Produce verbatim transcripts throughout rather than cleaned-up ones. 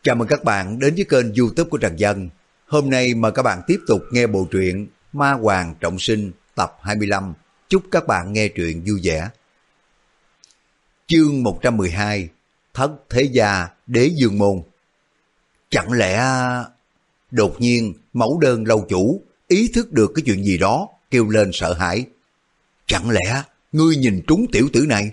Chào mừng các bạn đến với kênh YouTube của Trần Dân. Hôm nay mời các bạn tiếp tục nghe bộ truyện Ma Hoàng Trọng Sinh tập hai mươi lăm. Chúc các bạn nghe truyện vui vẻ. Chương một trăm mười hai. Thất Thế Gia Đế Dương Môn. Chẳng lẽ... Đột nhiên mẫu đơn lâu chủ ý thức được cái chuyện gì đó, kêu lên sợ hãi. Chẳng lẽ ngươi nhìn trúng tiểu tử này?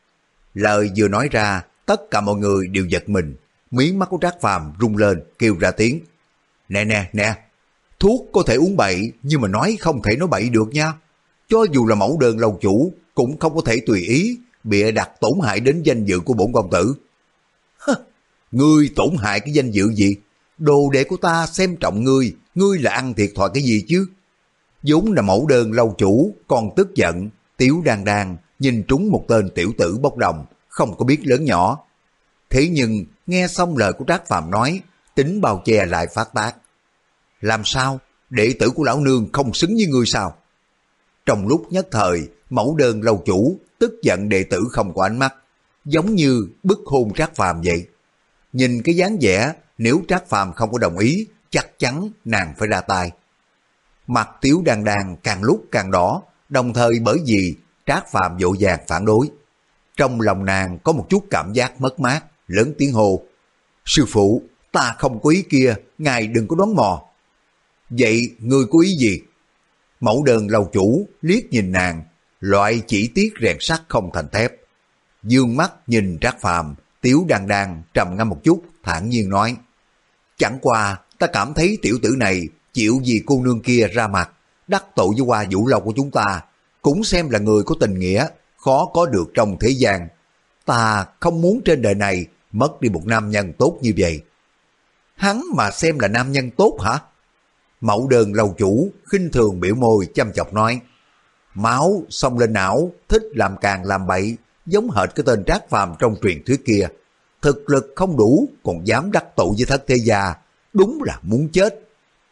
Lời vừa nói ra, tất cả mọi người đều giật mình. Mí mắt của Trác Phàm rung lên, kêu ra tiếng. Nè nè nè, thuốc có thể uống bậy, nhưng mà nói không thể nói bậy được nha. Cho dù là mẫu đơn lâu chủ, cũng không có thể tùy ý, bịa đặt tổn hại đến danh dự của bổn công tử. Hơ, ngươi tổn hại cái danh dự gì? Đồ đệ của ta xem trọng ngươi, ngươi là ăn thiệt thòi cái gì chứ? vốn là mẫu đơn lâu chủ, còn tức giận, Tiếu Đan Đan nhìn trúng một tên tiểu tử bốc đồng, không có biết lớn nhỏ. Thế nhưng nghe xong lời của Trác Phàm nói, tính bao che lại phát tác. Làm sao? Đệ tử của lão nương không xứng với ngươi sao? Trong lúc nhất thời, mẫu đơn lâu chủ tức giận đệ tử không có ánh mắt, giống như bức hôn Trác Phàm vậy. Nhìn cái dáng vẻ, nếu Trác Phàm không có đồng ý, chắc chắn nàng phải ra tay. Mặt Tiếu Đan Đan càng lúc càng đỏ, đồng thời bởi vì Trác Phàm vội vàng phản đối. Trong lòng nàng có một chút cảm giác mất mát, lớn tiếng hô. Sư phụ, ta không có ý kia, ngài đừng có đoán mò. Vậy ngươi có ý gì? Mẫu đơn lâu chủ liếc nhìn nàng, loại chỉ tiếc rèn sắt không thành thép. Dương mắt nhìn Trác Phàm, Tiếu Đan Đan trầm ngâm một chút, thản nhiên nói. Chẳng qua ta cảm thấy tiểu tử này chịu vì cô nương kia ra mặt, đắc tội với Hoa Vũ Lâu của chúng ta, cũng xem là người có tình nghĩa, khó có được trong thế gian. Ta không muốn trên đời này mất đi một nam nhân tốt như vậy. Hắn mà xem là nam nhân tốt hả? Mẫu đơn lâu chủ khinh thường biểu môi chăm chọc nói. Máu xông lên não, thích làm càng làm bậy, giống hệt cái tên Trác Phàm trong truyền thuyết kia. Thực lực không đủ, còn dám đắc tội với Thất Thế Gia, đúng là muốn chết.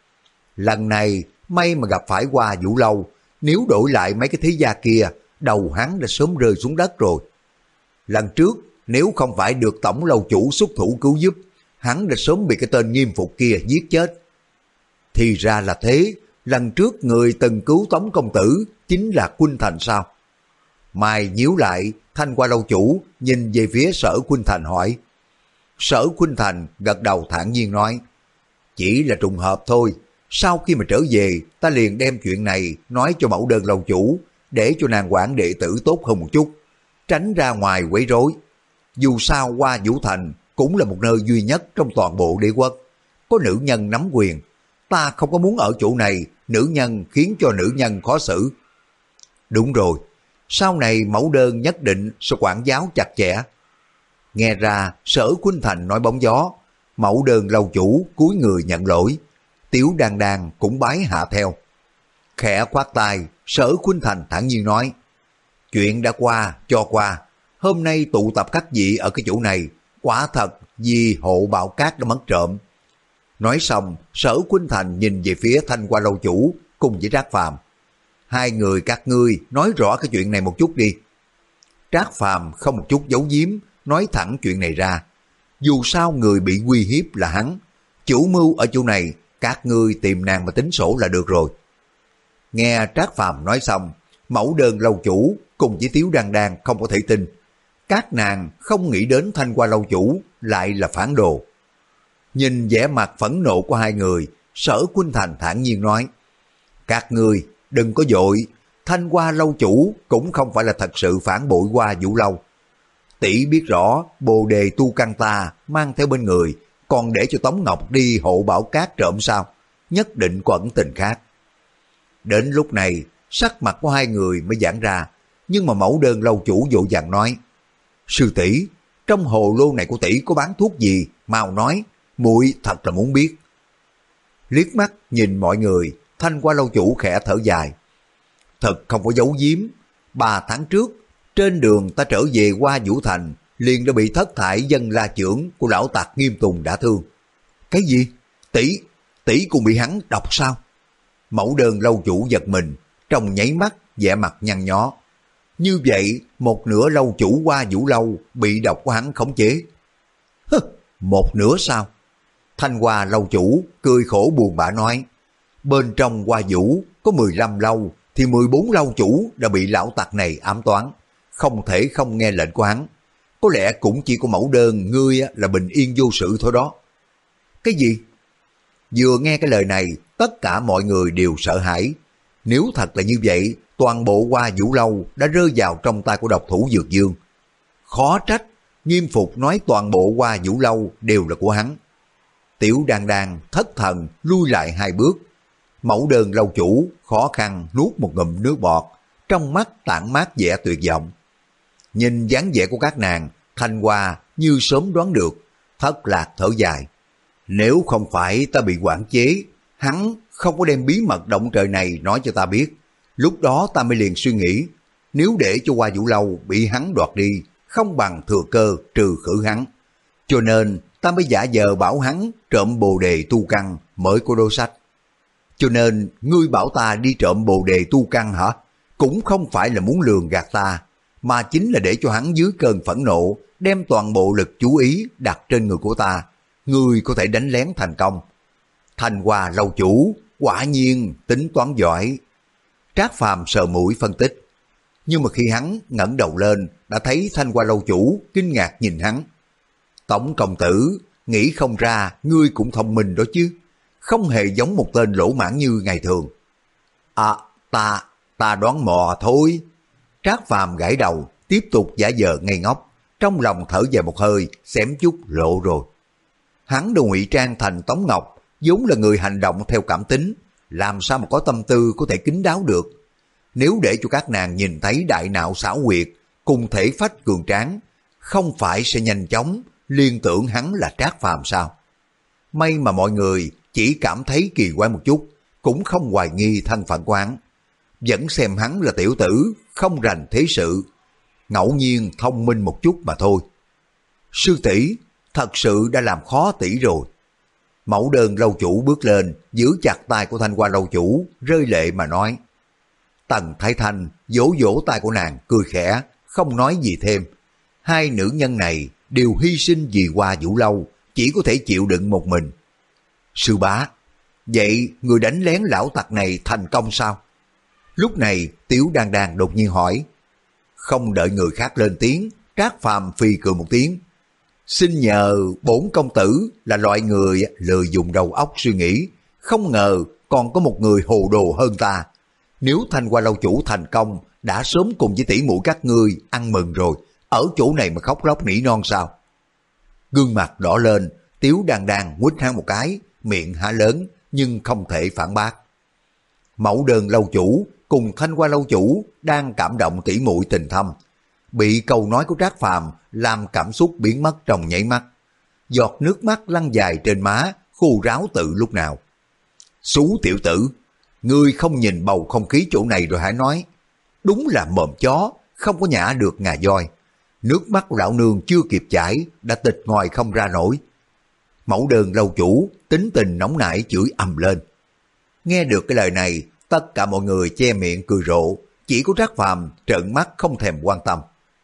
Lần này may mà gặp phải Hoa Vũ Lâu, nếu đổi lại mấy cái thế gia kia, đầu hắn đã sớm rơi xuống đất rồi. Lần trước, nếu không phải được tổng lâu chủ xuất thủ cứu giúp, hắn đã sớm bị cái tên Nghiêm Phục kia giết chết. Thì ra là thế, lần trước người từng cứu Tống công tử chính là Khuynh Thành sao? Mai nhíu lại, Thanh Hoa lâu chủ nhìn về phía Sở Khuynh Thành hỏi. Sở Khuynh Thành gật đầu thản nhiên nói. Chỉ là trùng hợp thôi, sau khi mà trở về, ta liền đem chuyện này nói cho mẫu đơn lâu chủ, để cho nàng quản đệ tử tốt hơn một chút, tránh ra ngoài quấy rối. Dù sao Hoa Vũ Thành cũng là một nơi duy nhất trong toàn bộ đế quốc, có nữ nhân nắm quyền. Ta không có muốn ở chỗ này, nữ nhân khiến cho nữ nhân khó xử. Đúng rồi, sau này mẫu đơn nhất định sẽ quản giáo chặt chẽ. Nghe ra Sở Khuynh Thành nói bóng gió, mẫu đơn lâu chủ cúi người nhận lỗi. Tiếu Đan Đan cũng bái hạ theo. Khẽ khoát tay, Sở Khuynh Thành thản nhiên nói. Chuyện đã qua, cho qua. Hôm nay tụ tập các vị ở cái chỗ này, quả thật vì hộ bảo cát đã mất trộm. Nói xong, Sở Khuynh Thành nhìn về phía Thanh Hoa lâu chủ cùng với Trác Phàm. Hai người các ngươi nói rõ cái chuyện này một chút đi. Trác Phàm không một chút giấu giếm, nói thẳng chuyện này ra. Dù sao người bị uy hiếp là hắn, chủ mưu ở chỗ này, các ngươi tìm nàng mà tính sổ là được rồi. Nghe Trác Phàm nói xong, mẫu đơn lâu chủ cùng với Tiếu Đan Đan không có thể tin. Các nàng không nghĩ đến Thanh Hoa lâu chủ lại là phản đồ. Nhìn vẻ mặt phẫn nộ của hai người, Sở Khuynh Thành thản nhiên nói. Các ngươi đừng có vội, Thanh Hoa lâu chủ cũng không phải là thật sự phản bội Hoa Vũ Lâu. Tỷ biết rõ bồ đề tu căn ta mang theo bên người, còn để cho Tống Ngọc đi hộ bảo cát trộm sao? Nhất định có ẩn tình khác. Đến lúc này, sắc mặt của hai người mới giãn ra, nhưng mà mẫu đơn lâu chủ vội vàng nói. Sư tỷ, trong hồ lô này của tỷ có bán thuốc gì? Mau nói, muội thật là muốn biết. Liếc mắt nhìn mọi người, Thanh Hoa lâu chủ khẽ thở dài. Thật không có giấu giếm, ba tháng trước, trên đường ta trở về Hoa Vũ Thành, liền đã bị thất thải dân la trưởng của lão tặc Nghiêm Tùng đả thương. Cái gì? Tỷ, tỷ cũng bị hắn độc sao? Mẫu đơn lâu chủ giật mình, trong nháy mắt, vẻ mặt nhăn nhó. Như vậy, một nửa lâu chủ Hoa Vũ Lâu bị độc của hắn khống chế. Hứ, một nửa sao? Thanh Hoa lâu chủ cười khổ buồn bã nói, bên trong Hoa Vũ có mười lăm lâu, thì mười bốn lâu chủ đã bị lão tặc này ám toán, không thể không nghe lệnh của hắn. Có lẽ cũng chỉ có mẫu đơn ngươi là bình yên vô sự thôi đó. Cái gì? Vừa nghe cái lời này, tất cả mọi người đều sợ hãi. Nếu thật là như vậy, toàn bộ Hoa Vũ lâu đã rơi vào trong tay của độc thủ Dược Dương. Khó trách, Nghiêm Phục nói toàn bộ Hoa Vũ lâu đều là của hắn. Tiểu Đan Đan thất thần lui lại hai bước. Mẫu đơn lâu chủ khó khăn nuốt một ngụm nước bọt, trong mắt tản mát vẻ tuyệt vọng. Nhìn dáng vẻ của các nàng, Thanh Hoa như sớm đoán được, thất lạc thở dài. Nếu không phải ta bị quản chế, hắn không có đem bí mật động trời này nói cho ta biết. Lúc đó ta mới liền suy nghĩ, nếu để cho Hoa Vũ lâu bị hắn đoạt đi, không bằng thừa cơ trừ khử hắn. Cho nên ta mới giả vờ bảo hắn trộm bồ đề tu căn mới có đôi sách. Cho nên ngươi bảo ta đi trộm bồ đề tu căn hả? Cũng không phải là muốn lường gạt ta, mà chính là để cho hắn dưới cơn phẫn nộ đem toàn bộ lực chú ý đặt trên người của ta. Ngươi có thể đánh lén thành công. Thanh Hoa lâu chủ quả nhiên tính toán giỏi. Trác Phàm sờ mũi phân tích. Nhưng mà khi hắn ngẩng đầu lên, đã thấy Thanh Hoa lâu chủ kinh ngạc nhìn hắn. Tổng công tử, nghĩ không ra ngươi cũng thông minh đó chứ, không hề giống một tên lỗ mãng như ngày thường. À, ta, ta đoán mò thôi. Trác Phàm gãi đầu, tiếp tục giả vờ ngây ngốc, trong lòng thở dài một hơi, xém chút lộ rồi. Hắn đồ ngụy trang thành Tống Ngọc, vốn là người hành động theo cảm tính, làm sao mà có tâm tư có thể kín đáo được. Nếu để cho các nàng nhìn thấy đại nạo xảo quyệt, cùng thể phách cường tráng, không phải sẽ nhanh chóng liên tưởng hắn là Trác Phàm sao? May mà mọi người chỉ cảm thấy kỳ quái một chút, cũng không hoài nghi thân phận của hắn. Vẫn xem hắn là tiểu tử, không rành thế sự, ngẫu nhiên thông minh một chút mà thôi. Sư tỷ thật sự đã làm khó tỷ rồi. Mẫu đơn lâu chủ bước lên, giữ chặt tay của Thanh Hoa lâu chủ, rơi lệ mà nói. Tần Thái Thanh vỗ vỗ tay của nàng, cười khẽ, không nói gì thêm. Hai nữ nhân này đều hy sinh vì Hoa Vũ lâu, chỉ có thể chịu đựng một mình. Sư bá, vậy người đánh lén lão tặc này thành công sao? Lúc này Tiểu Đan Đan đột nhiên hỏi. Không đợi người khác lên tiếng, Trác Phàm phi cười một tiếng. Xin nhờ bổn công tử là loại người lười dùng đầu óc suy nghĩ, không ngờ còn có một người hồ đồ hơn ta. Nếu Thanh Hoa lâu chủ thành công, đã sớm cùng với tỷ muội các ngươi ăn mừng rồi, ở chỗ này mà khóc lóc nỉ non sao? Gương mặt đỏ lên, Tiểu Đan Đan quýt hắn một cái, miệng há lớn nhưng không thể phản bác. Mẫu đơn lâu chủ cùng Thanh Hoa lâu chủ đang cảm động tỷ muội tình thâm, bị câu nói của Trác Phàm làm cảm xúc biến mất trong nháy mắt. Giọt nước mắt lăn dài trên má, khô ráo tự lúc nào. Xú tiểu tử, ngươi không nhìn bầu không khí chỗ này rồi hãy nói. Đúng là mồm chó, không có nhả được ngà voi. Nước mắt lão nương chưa kịp chảy, đã tịch ngòi không ra nổi. Mẫu đơn lâu chủ, tính tình nóng nảy chửi ầm lên. Nghe được cái lời này, tất cả mọi người che miệng cười rộ, chỉ có Trác Phàm trợn mắt không thèm quan tâm.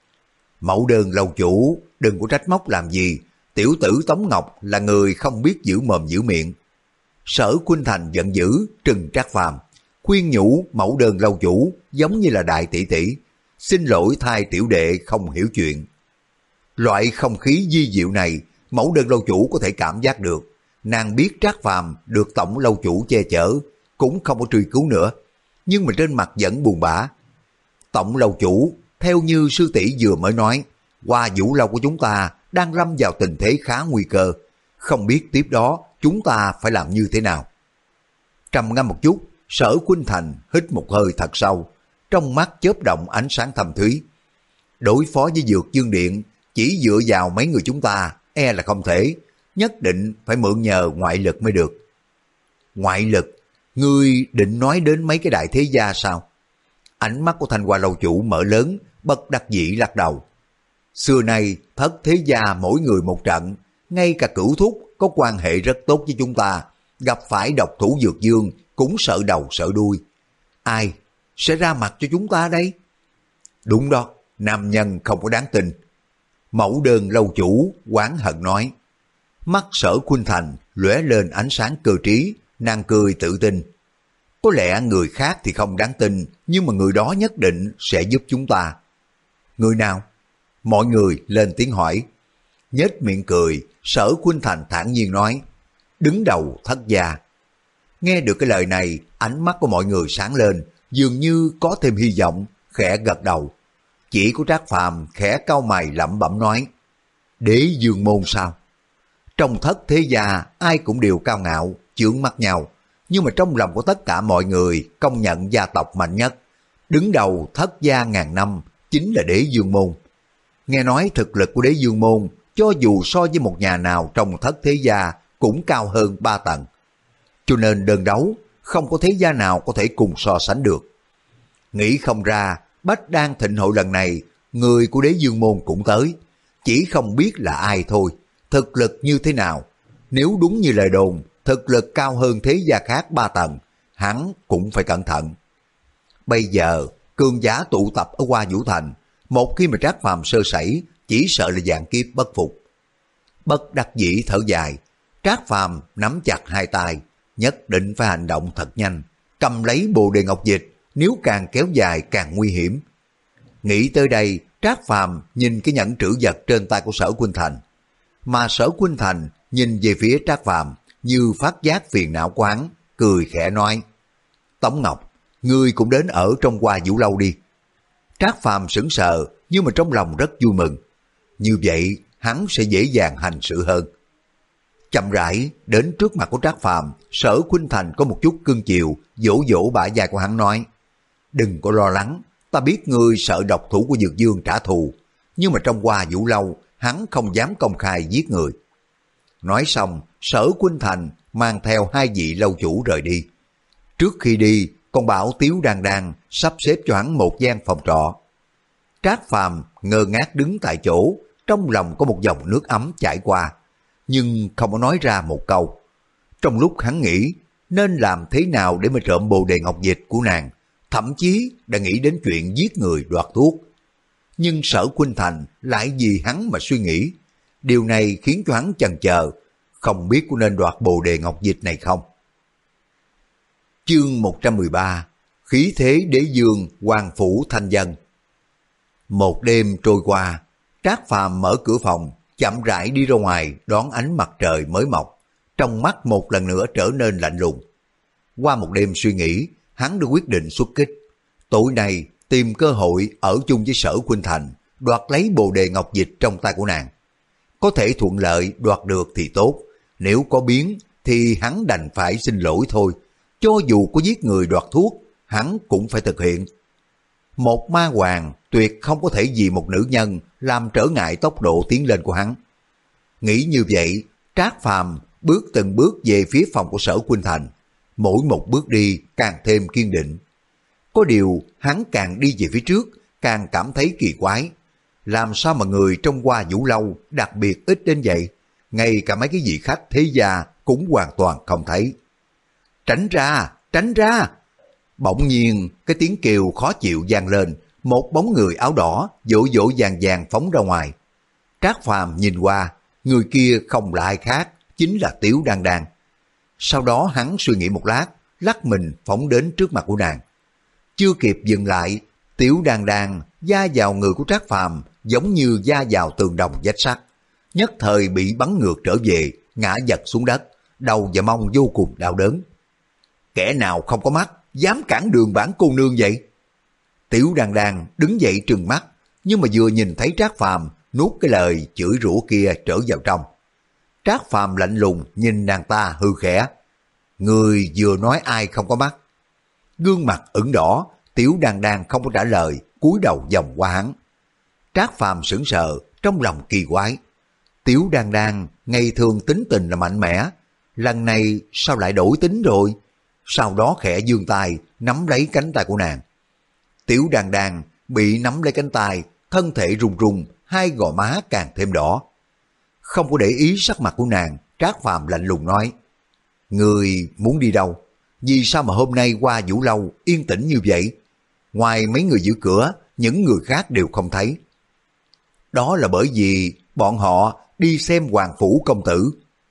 Mẫu đơn lâu chủ, đừng có trách móc làm gì, tiểu tử Tống Ngọc là người không biết giữ mồm giữ miệng. Sở Khuynh Thành giận dữ, trừng Trác Phàm, khuyên nhủ mẫu đơn lâu chủ giống như là đại tỷ tỷ, xin lỗi thay tiểu đệ không hiểu chuyện. Loại không khí di diệu này, mẫu đơn lâu chủ có thể cảm giác được. Nàng biết Trác Phàm được tổng lâu chủ che chở, cũng không có truy cứu nữa, nhưng mà trên mặt vẫn buồn bã. Tổng lâu chủ, theo như sư tỷ vừa mới nói, Hoa Vũ lâu của chúng ta đang lâm vào tình thế khá nguy cơ, không biết tiếp đó chúng ta phải làm như thế nào. Trầm ngâm một chút, Sở Khuynh Thành hít một hơi thật sâu, trong mắt chớp động ánh sáng thâm thúy. Đối phó với Dược Dương Điện, chỉ dựa vào mấy người chúng ta e là không thể, nhất định phải mượn nhờ ngoại lực mới được. Ngoại lực? Ngươi định nói đến mấy cái đại thế gia sao? Ánh mắt của Thanh Hoa lâu chủ mở lớn, bất đắc dĩ lắc đầu. Xưa nay thất thế gia mỗi người một trận, ngay cả Cửu Thúc có quan hệ rất tốt với chúng ta, gặp phải độc thủ Dược Dương cũng sợ đầu sợ đuôi. Ai sẽ ra mặt cho chúng ta đây? Đúng đó, nam nhân không có đáng tin. Mẫu đơn lâu chủ oán hận nói. Mắt Sở Khuynh Thành lóe lên ánh sáng cơ trí, nàng cười tự tin. Có lẽ người khác thì không đáng tin, nhưng mà người đó nhất định sẽ giúp chúng ta. Người nào? Mọi người lên tiếng hỏi. Nhếch miệng cười, Sở Khuynh Thành thản nhiên nói, đứng đầu Thất gia. Nghe được cái lời này, ánh mắt của mọi người sáng lên, dường như có thêm hy vọng, khẽ gật đầu. Chỉ có Trác Phàm khẽ cau mày lẩm bẩm nói, Đế Dương môn sao? Trong Thất thế gia ai cũng đều cao ngạo, chướng mắt nhau, nhưng mà trong lòng của tất cả mọi người công nhận gia tộc mạnh nhất, đứng đầu Thất gia ngàn năm chính là Đế Dương môn. Nghe nói thực lực của Đế Dương môn cho dù so với một nhà nào trong Thất thế gia cũng cao hơn ba tầng. Cho nên đơn đấu không có thế gia nào có thể cùng so sánh được. Nghĩ không ra Bách Đan Thịnh hội lần này người của Đế Dương môn cũng tới, chỉ không biết là ai thôi, thực lực như thế nào. Nếu đúng như lời đồn, thực lực cao hơn thế gia khác ba tầng, hắn cũng phải cẩn thận. Bây giờ cường giả tụ tập ở Hoa Vũ Thành, một khi mà Trác Phàm sơ sẩy, chỉ sợ là vạn kiếp bất phục. Bất đắc dĩ thở dài, Trác Phàm nắm chặt hai tay, nhất định phải hành động thật nhanh, cầm lấy bồ đề ngọc dịch, nếu càng kéo dài càng nguy hiểm. Nghĩ tới đây, Trác Phàm nhìn cái nhẫn trữ vật trên tay của Sở Khuynh Thành, mà Sở Khuynh Thành nhìn về phía Trác Phàm như phát giác phiền não quán, cười khẽ nói, Tống Ngọc, ngươi cũng đến ở trong Hoa Vũ lâu đi. Trác Phàm sững sờ, nhưng mà trong lòng rất vui mừng. Như vậy, hắn sẽ dễ dàng hành sự hơn. Chậm rãi đến trước mặt của Trác Phàm, Sở Khuynh Thành có một chút cưng chiều, vỗ vỗ bả vai của hắn nói, đừng có lo lắng, ta biết ngươi sợ độc thủ của Dược Dương trả thù, nhưng mà trong Hoa Vũ lâu, hắn không dám công khai giết người. Nói xong, Sở Khuynh Thành mang theo hai vị lâu chủ rời đi. Trước khi đi, còn bảo Tiếu Đan Đan sắp xếp cho hắn một gian phòng trọ. Trác Phàm ngơ ngác đứng tại chỗ, trong lòng có một dòng nước ấm chảy qua, nhưng không có nói ra một câu. Trong lúc hắn nghĩ nên làm thế nào để mà trộm bồ đề ngọc dịch của nàng, thậm chí đã nghĩ đến chuyện giết người đoạt thuốc. Nhưng Sở Khuynh Thành lại vì hắn mà suy nghĩ. Điều này khiến cho hắn chần chờ, không biết có nên đoạt bồ đề ngọc dịch này không. Chương một trăm mười ba, Khí thế đế dương hoàng phủ thanh dân. Một đêm trôi qua, Trác Phàm mở cửa phòng, chậm rãi đi ra ngoài đón ánh mặt trời mới mọc, trong mắt một lần nữa trở nên lạnh lùng. Qua một đêm suy nghĩ, hắn đã quyết định xuất kích. Tối nay tìm cơ hội ở chung với Sở Khuynh Thành, đoạt lấy bồ đề ngọc dịch trong tay của nàng. Có thể thuận lợi đoạt được thì tốt, nếu có biến thì hắn đành phải xin lỗi thôi. Cho dù có giết người đoạt thuốc, hắn cũng phải thực hiện. Một ma hoàng tuyệt không có thể vì một nữ nhân làm trở ngại tốc độ tiến lên của hắn. Nghĩ như vậy, Trác Phàm bước từng bước về phía phòng của Sở Khuynh Thành, mỗi một bước đi càng thêm kiên định. Có điều hắn càng đi về phía trước, càng cảm thấy kỳ quái. Làm sao mà người trong Hoa Vũ lâu đặc biệt ít đến vậy? Ngay cả mấy cái vị khách thế gia cũng hoàn toàn không thấy. Tránh ra, tránh ra! Bỗng nhiên cái tiếng kêu khó chịu vang lên, một bóng người áo đỏ vỗ vỗ vàng vàng phóng ra ngoài. Trác Phàm nhìn qua, người kia không là ai khác, chính là Tiếu Đan Đan. Sau đó hắn suy nghĩ một lát, lắc mình phóng đến trước mặt của nàng. Chưa kịp dừng lại, Tiếu Đan Đan va vào người của Trác Phàm giống như va vào tường đồng vách sắt, nhất thời bị bắn ngược trở về, ngã giật xuống đất, đầu và mông vô cùng đau đớn. Kẻ nào không có mắt dám cản đường bản cô nương vậy? Tiếu Đan Đan đứng dậy trừng mắt, nhưng mà vừa nhìn thấy Trác Phàm nuốt cái lời chửi rủa kia trở vào trong. Trác Phàm lạnh lùng nhìn nàng ta hư khẽ, người vừa nói ai không có mắt? Gương mặt ửng đỏ, Tiếu Đan Đan không có trả lời, cúi đầu vòng qua hắn. Trác Phàm sững sờ, trong lòng kỳ quái. Tiếu Đan Đan ngày thường tính tình là mạnh mẽ, lần này sao lại đổi tính rồi? Sau đó khẽ giương tay nắm lấy cánh tay của nàng. Tiếu Đan Đan bị nắm lấy cánh tay, thân thể run run, hai gò má càng thêm đỏ. Không có để ý sắc mặt của nàng, Trác Phàm lạnh lùng nói, người muốn đi đâu? Vì sao mà hôm nay qua Vũ lâu yên tĩnh như vậy? Ngoài mấy người giữ cửa, những người khác đều không thấy. Đó là bởi vì bọn họ đi xem Hoàng Phủ công tử.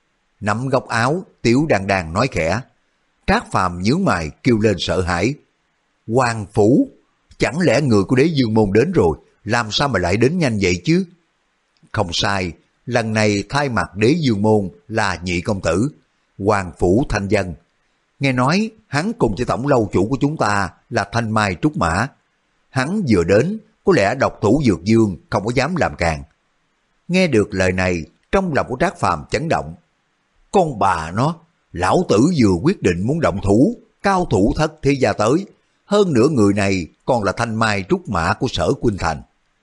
nắm góc áo, Tiểu Đan Đan nói khẽ. Trác Phàm nhướng mày kêu lên sợ hãi. Hoàng phủ, chẳng lẽ người của Đế Dương Môn đến rồi, làm sao mà lại đến nhanh vậy chứ? Không sai, lần này thay mặt Đế Dương Môn là nhị công tử, Hoàng phủ Thanh Dân. Nghe nói hắn cùng với tổng lâu chủ của chúng ta là Thanh Mai Trúc Mã. Hắn vừa đến, có lẽ độc thủ Dược Dương không có dám làm càng. Nghe được lời này, trong lòng của Trác Phàm chấn động. Con bà nó, lão tử vừa quyết định muốn động thủ, cao thủ thất thế gia tới. Hơn nữa người này còn là Thanh Mai Trúc Mã của Sở Khuynh Thành.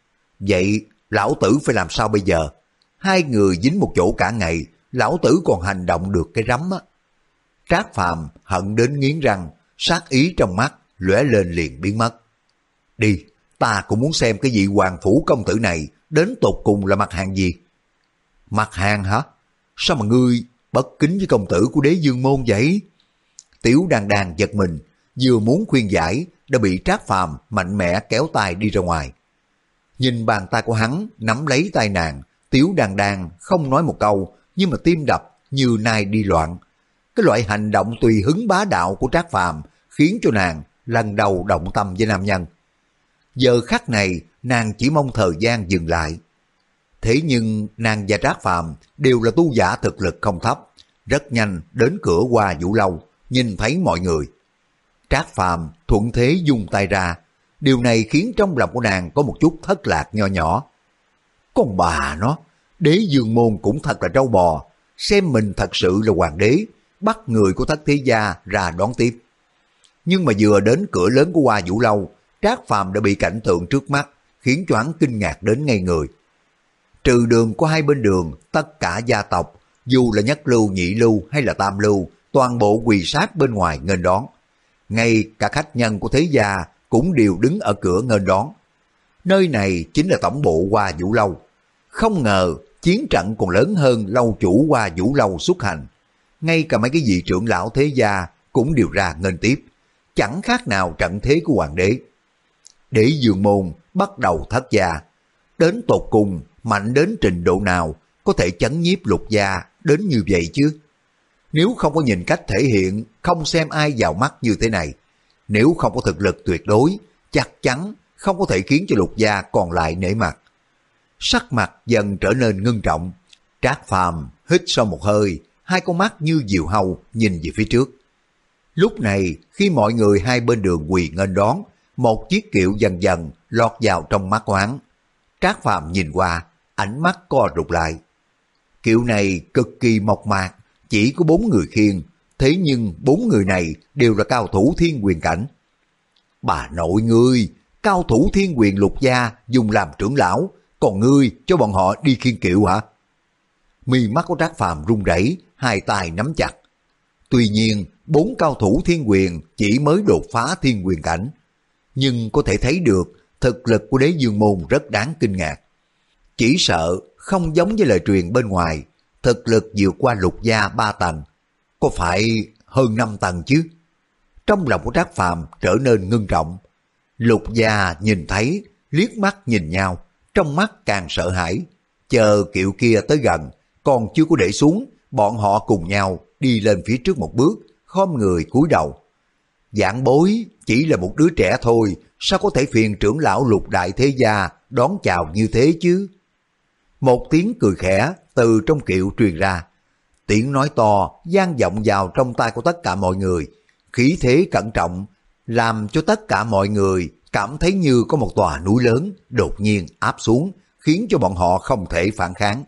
Vậy lão tử phải làm sao bây giờ? Hai người dính một chỗ cả ngày, lão tử còn hành động được cái rắm á. Trác Phàm hận đến nghiến răng, sát ý trong mắt lóe lên liền biến mất. Đi, ta cũng muốn xem cái vị Hoàng phủ công tử này đến tột cùng là mặt hàng gì. Mặt hàng hả? Sao mà ngươi bất kính với công tử của Đế Dương Môn vậy? Tiểu Đan Đan giật mình, vừa muốn khuyên giải đã bị Trác Phàm mạnh mẽ kéo tay đi ra ngoài. Nhìn bàn tay của hắn nắm lấy tay nàng, Tiểu Đan Đan không nói một câu, nhưng mà tim đập như nai đi loạn. Cái loại hành động tùy hứng bá đạo của Trác Phàm khiến cho nàng lần đầu động tâm với nam nhân. Giờ khắc này nàng chỉ mong thời gian dừng lại. Thế nhưng nàng và Trác Phàm đều là tu giả thực lực không thấp, rất nhanh đến cửa Hoa Vũ Lâu, nhìn thấy mọi người. Trác Phàm thuận thế dùng tay ra, điều này khiến trong lòng của nàng có một chút thất lạc nho nhỏ. Con bà nó, Đế Dương Môn cũng thật là trâu bò, xem mình thật sự là hoàng đế, bắt người của thất thế gia ra đón tiếp. Nhưng mà vừa đến cửa lớn của Hoa Vũ Lâu, Trác Phàm đã bị cảnh tượng trước mắt khiến cho hắn kinh ngạc đến ngây người. Trừ đường của hai bên đường, tất cả gia tộc, dù là nhất lưu, nhị lưu hay là tam lưu, toàn bộ quỳ sát bên ngoài nghênh đón. Ngay cả khách nhân của thế gia cũng đều đứng ở cửa nghênh đón. Nơi này chính là tổng bộ Hoa Vũ Lâu. Không ngờ chiến trận còn lớn hơn lâu chủ Hoa Vũ Lâu xuất hành. Ngay cả mấy cái vị trưởng lão thế gia cũng đều ra nghênh tiếp, chẳng khác nào trận thế của hoàng đế. Đế Dương Môn bắt đầu thất gia, đến tột cùng mạnh đến trình độ nào có thể chấn nhiếp lục gia đến như vậy chứ? Nếu không có nhìn cách thể hiện, không xem ai vào mắt như thế này, nếu không có thực lực tuyệt đối, chắc chắn không có thể khiến cho lục gia còn lại nể mặt. Sắc mặt dần trở nên ngưng trọng, Trác Phàm hít sâu một hơi, hai con mắt như diều hâu nhìn về phía trước. Lúc này khi mọi người hai bên đường quỳ nghênh đón, một chiếc kiệu dần dần lọt vào trong mắt của hắn. Trác Phàm nhìn qua, ánh mắt co rụt lại. Kiệu này cực kỳ mộc mạc, chỉ có bốn người khiêng, thế nhưng bốn người này đều là cao thủ thiên quyền cảnh. Bà nội ngươi, cao thủ thiên quyền lục gia dùng làm trưởng lão, còn ngươi cho bọn họ đi khiêng kiệu hả? Mi mắt của Trác Phàm run rẩy, hai tay nắm chặt. Tuy nhiên, bốn cao thủ thiên quyền chỉ mới đột phá thiên quyền cảnh, nhưng có thể thấy được thực lực của Đế Dương Môn rất đáng kinh ngạc. Chỉ sợ không giống với lời truyền bên ngoài, thực lực vượt qua lục gia ba tầng, có phải hơn năm tầng chứ? Trong lòng của Trác Phàm trở nên ngưng trọng. Lục gia nhìn thấy, liếc mắt nhìn nhau, trong mắt càng sợ hãi. Chờ kiệu kia tới gần, còn chưa có để xuống, bọn họ cùng nhau đi lên phía trước một bước, khom người cúi đầu. Vãn bối chỉ là một đứa trẻ thôi, sao có thể phiền trưởng lão lục đại thế gia đón chào như thế chứ? Một tiếng cười khẽ từ trong kiệu truyền ra, tiếng nói to vang vọng vào trong tai của tất cả mọi người, khí thế cẩn trọng làm cho tất cả mọi người cảm thấy như có một tòa núi lớn đột nhiên áp xuống, khiến cho bọn họ không thể phản kháng.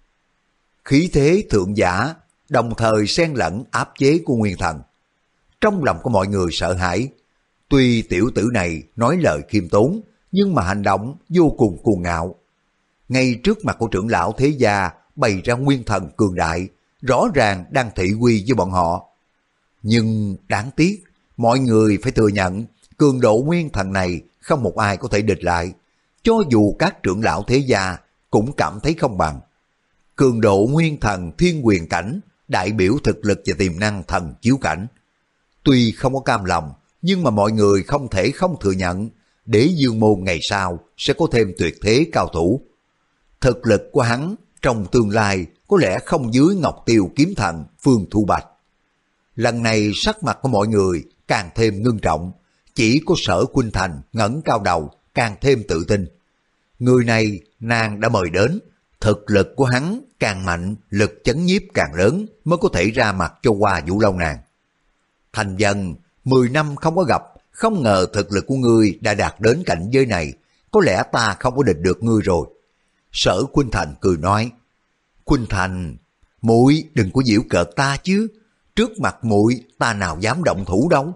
Khí thế thượng giả đồng thời xen lẫn áp chế của nguyên thần. Trong lòng của mọi người sợ hãi. Tuy tiểu tử này nói lời khiêm tốn, nhưng mà hành động vô cùng cuồng ngạo. Ngay trước mặt của trưởng lão thế gia bày ra nguyên thần cường đại, rõ ràng đang thị uy với bọn họ. Nhưng đáng tiếc, mọi người phải thừa nhận, cường độ nguyên thần này không một ai có thể địch lại. Cho dù các trưởng lão thế gia cũng cảm thấy không bằng. Cường độ nguyên thần thiên quyền cảnh đại biểu thực lực và tiềm năng thần chiếu cảnh. Tuy không có cam lòng, nhưng mà mọi người không thể không thừa nhận Đế Dương Môn ngày sau sẽ có thêm tuyệt thế cao thủ. Thực lực của hắn trong tương lai có lẽ không dưới Ngọc Tiêu kiếm thần Phương Thu Bạch. Lần này sắc mặt của mọi người càng thêm ngưng trọng, chỉ có Sở Khuynh Thành ngẩng cao đầu càng thêm tự tin. Người này nàng đã mời đến, thực lực của hắn càng mạnh, lực chấn nhiếp càng lớn mới có thể ra mặt cho Hoa Vũ Lâu nàng. Thành Dân, mười năm không có gặp, không ngờ thực lực của ngươi đã đạt đến cảnh giới này, có lẽ ta không có địch được ngươi rồi. Sở Khuynh Thành cười nói, Khuynh Thành, muội đừng có giễu cợt ta chứ, trước mặt muội ta nào dám động thủ đâu.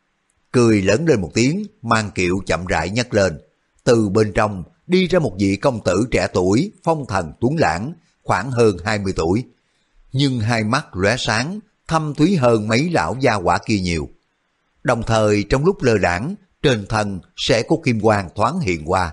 Cười lớn lên một tiếng, Mang Kiệu chậm rãi nhấc lên, từ bên trong đi ra một vị công tử trẻ tuổi, phong thần tuấn lãng, khoảng hơn hai mươi tuổi, nhưng hai mắt lóe sáng, thâm thúy hơn mấy lão gia hỏa kia nhiều. Đồng thời trong lúc lơ đãng, trên thân sẽ có kim quang thoáng hiện qua.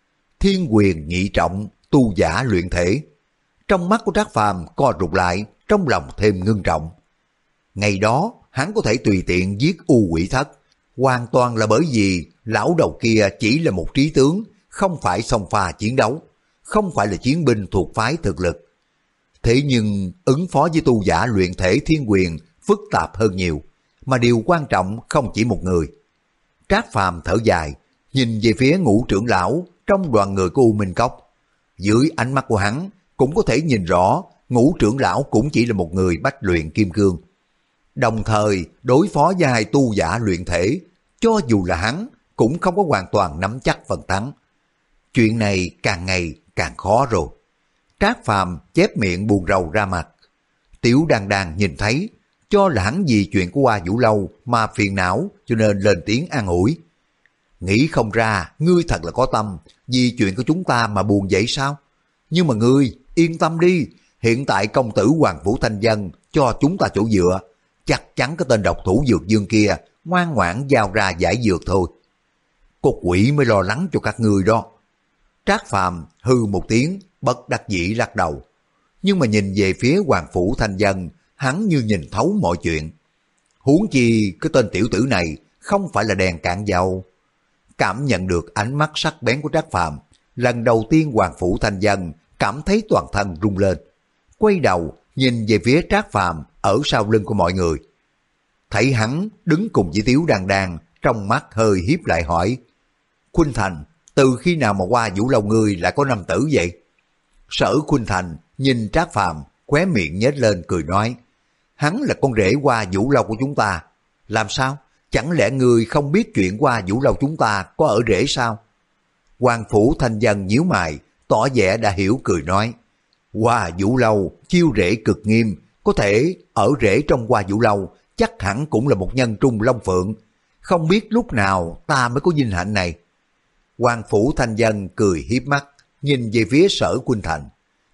Thiên quyền nhị trọng, tu giả luyện thể. Trong mắt của Trác Phàm co rụt lại, trong lòng thêm ngưng trọng. Ngày đó hắn có thể tùy tiện giết U Quỷ Thất, hoàn toàn là bởi vì lão đầu kia chỉ là một trí tướng, không phải xông pha chiến đấu, không phải là chiến binh thuộc phái thực lực. Thế nhưng ứng phó với tu giả luyện thể thiên quyền phức tạp hơn nhiều, mà điều quan trọng không chỉ một người. Trác Phàm thở dài, nhìn về phía Ngũ trưởng lão trong đoàn người của U Minh Cốc. Dưới ánh mắt của hắn cũng có thể nhìn rõ Ngũ trưởng lão cũng chỉ là một người bách luyện kim cương. Đồng thời đối phó với hai tu giả luyện thể, cho dù là hắn cũng không có hoàn toàn nắm chắc phần thắng. Chuyện này càng ngày càng khó rồi. Trác Phàm chép miệng buồn rầu ra mặt. Tiểu Đan Đan nhìn thấy, cho là hắn vì chuyện của Hoa Vũ Lâu mà phiền não, cho nên lên tiếng an ủi. Nghĩ không ra, ngươi thật là có tâm, vì chuyện của chúng ta mà buồn vậy sao? Nhưng mà ngươi, yên tâm đi, hiện tại công tử Hoàng Phủ Thanh Dân cho chúng ta chỗ dựa, chắc chắn cái tên độc thủ dược dương kia ngoan ngoãn giao ra giải dược thôi. Có quỷ mới lo lắng cho các ngươi đó. Trác Phàm hư một tiếng, bất đắc dĩ lắc đầu. Nhưng mà nhìn về phía Hoàng Phủ Thanh Dân, hắn như nhìn thấu mọi chuyện. Huống chi cái tên tiểu tử này không phải là đèn cạn dầu. Cảm nhận được ánh mắt sắc bén của Trác Phàm, lần đầu tiên Hoàng Phủ Thanh Dân cảm thấy toàn thân rung lên. Quay đầu nhìn về phía Trác Phàm ở sau lưng của mọi người. Thấy hắn đứng cùng với Tiếu Đan Đan, trong mắt hơi hiếp lại hỏi, Khuynh Thành, từ khi nào mà qua Vũ Lâu ngươi lại có nam tử vậy? Sở Khuynh Thành nhìn Trác Phàm, khóe miệng nhếch lên cười nói, hắn là con rể qua Vũ Lâu của chúng ta. Làm sao? Chẳng lẽ ngươi không biết chuyện qua Vũ Lâu chúng ta có ở rể sao? Hoàng Phủ Thanh Dân nhíu mày, tỏ vẻ đã hiểu cười nói, qua Vũ Lâu chiêu rể cực nghiêm, có thể ở rể trong qua Vũ Lâu chắc hẳn cũng là một nhân trung long phượng. Không biết lúc nào ta mới có vinh hạnh này. Hoàng Phủ Thanh Dân cười hiếp mắt, nhìn về phía Sở Khuynh Thành.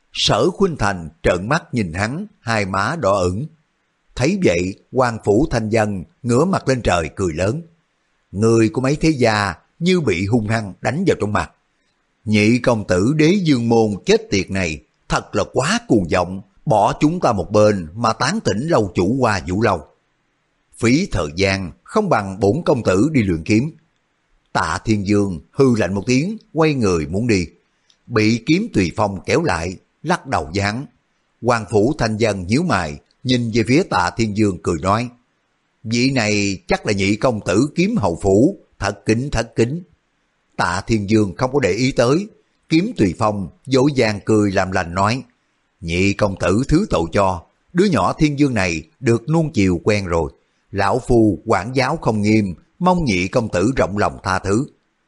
Sở Khuynh Thành trợn mắt nhìn hắn, hai má đỏ ửng. Thấy vậy, Hoàng Phủ Thanh Dân ngửa mặt lên trời cười lớn. Người của mấy thế gia như bị hung hăng đánh vào trong mặt. Nhị công tử Đế Dương Môn chết tiệt này thật là quá cuồng vọng, bỏ chúng ta một bên mà tán tỉnh lâu chủ Hoa Vũ Lâu. Phí thời gian không bằng bổn công tử đi luyện kiếm. Tạ Thiên Dương hư lạnh một tiếng, quay người muốn đi, bị Kiếm Tùy Phong kéo lại, lắc đầu với hắn. Hoàng Phủ Thanh Dân nhíu mày, nhìn về phía Tạ Thiên Dương cười nói, vị này chắc là nhị công tử Kiếm hầu phủ, thật kính thật kính. Tạ Thiên Dương không có để ý tới, Kiếm Tùy Phong dỗ dàng cười làm lành nói, nhị công tử thứ tội cho, đứa nhỏ Thiên Dương này được nuông chiều quen rồi, lão phu quản giáo không nghiêm, mong nhị công tử rộng lòng tha thứ.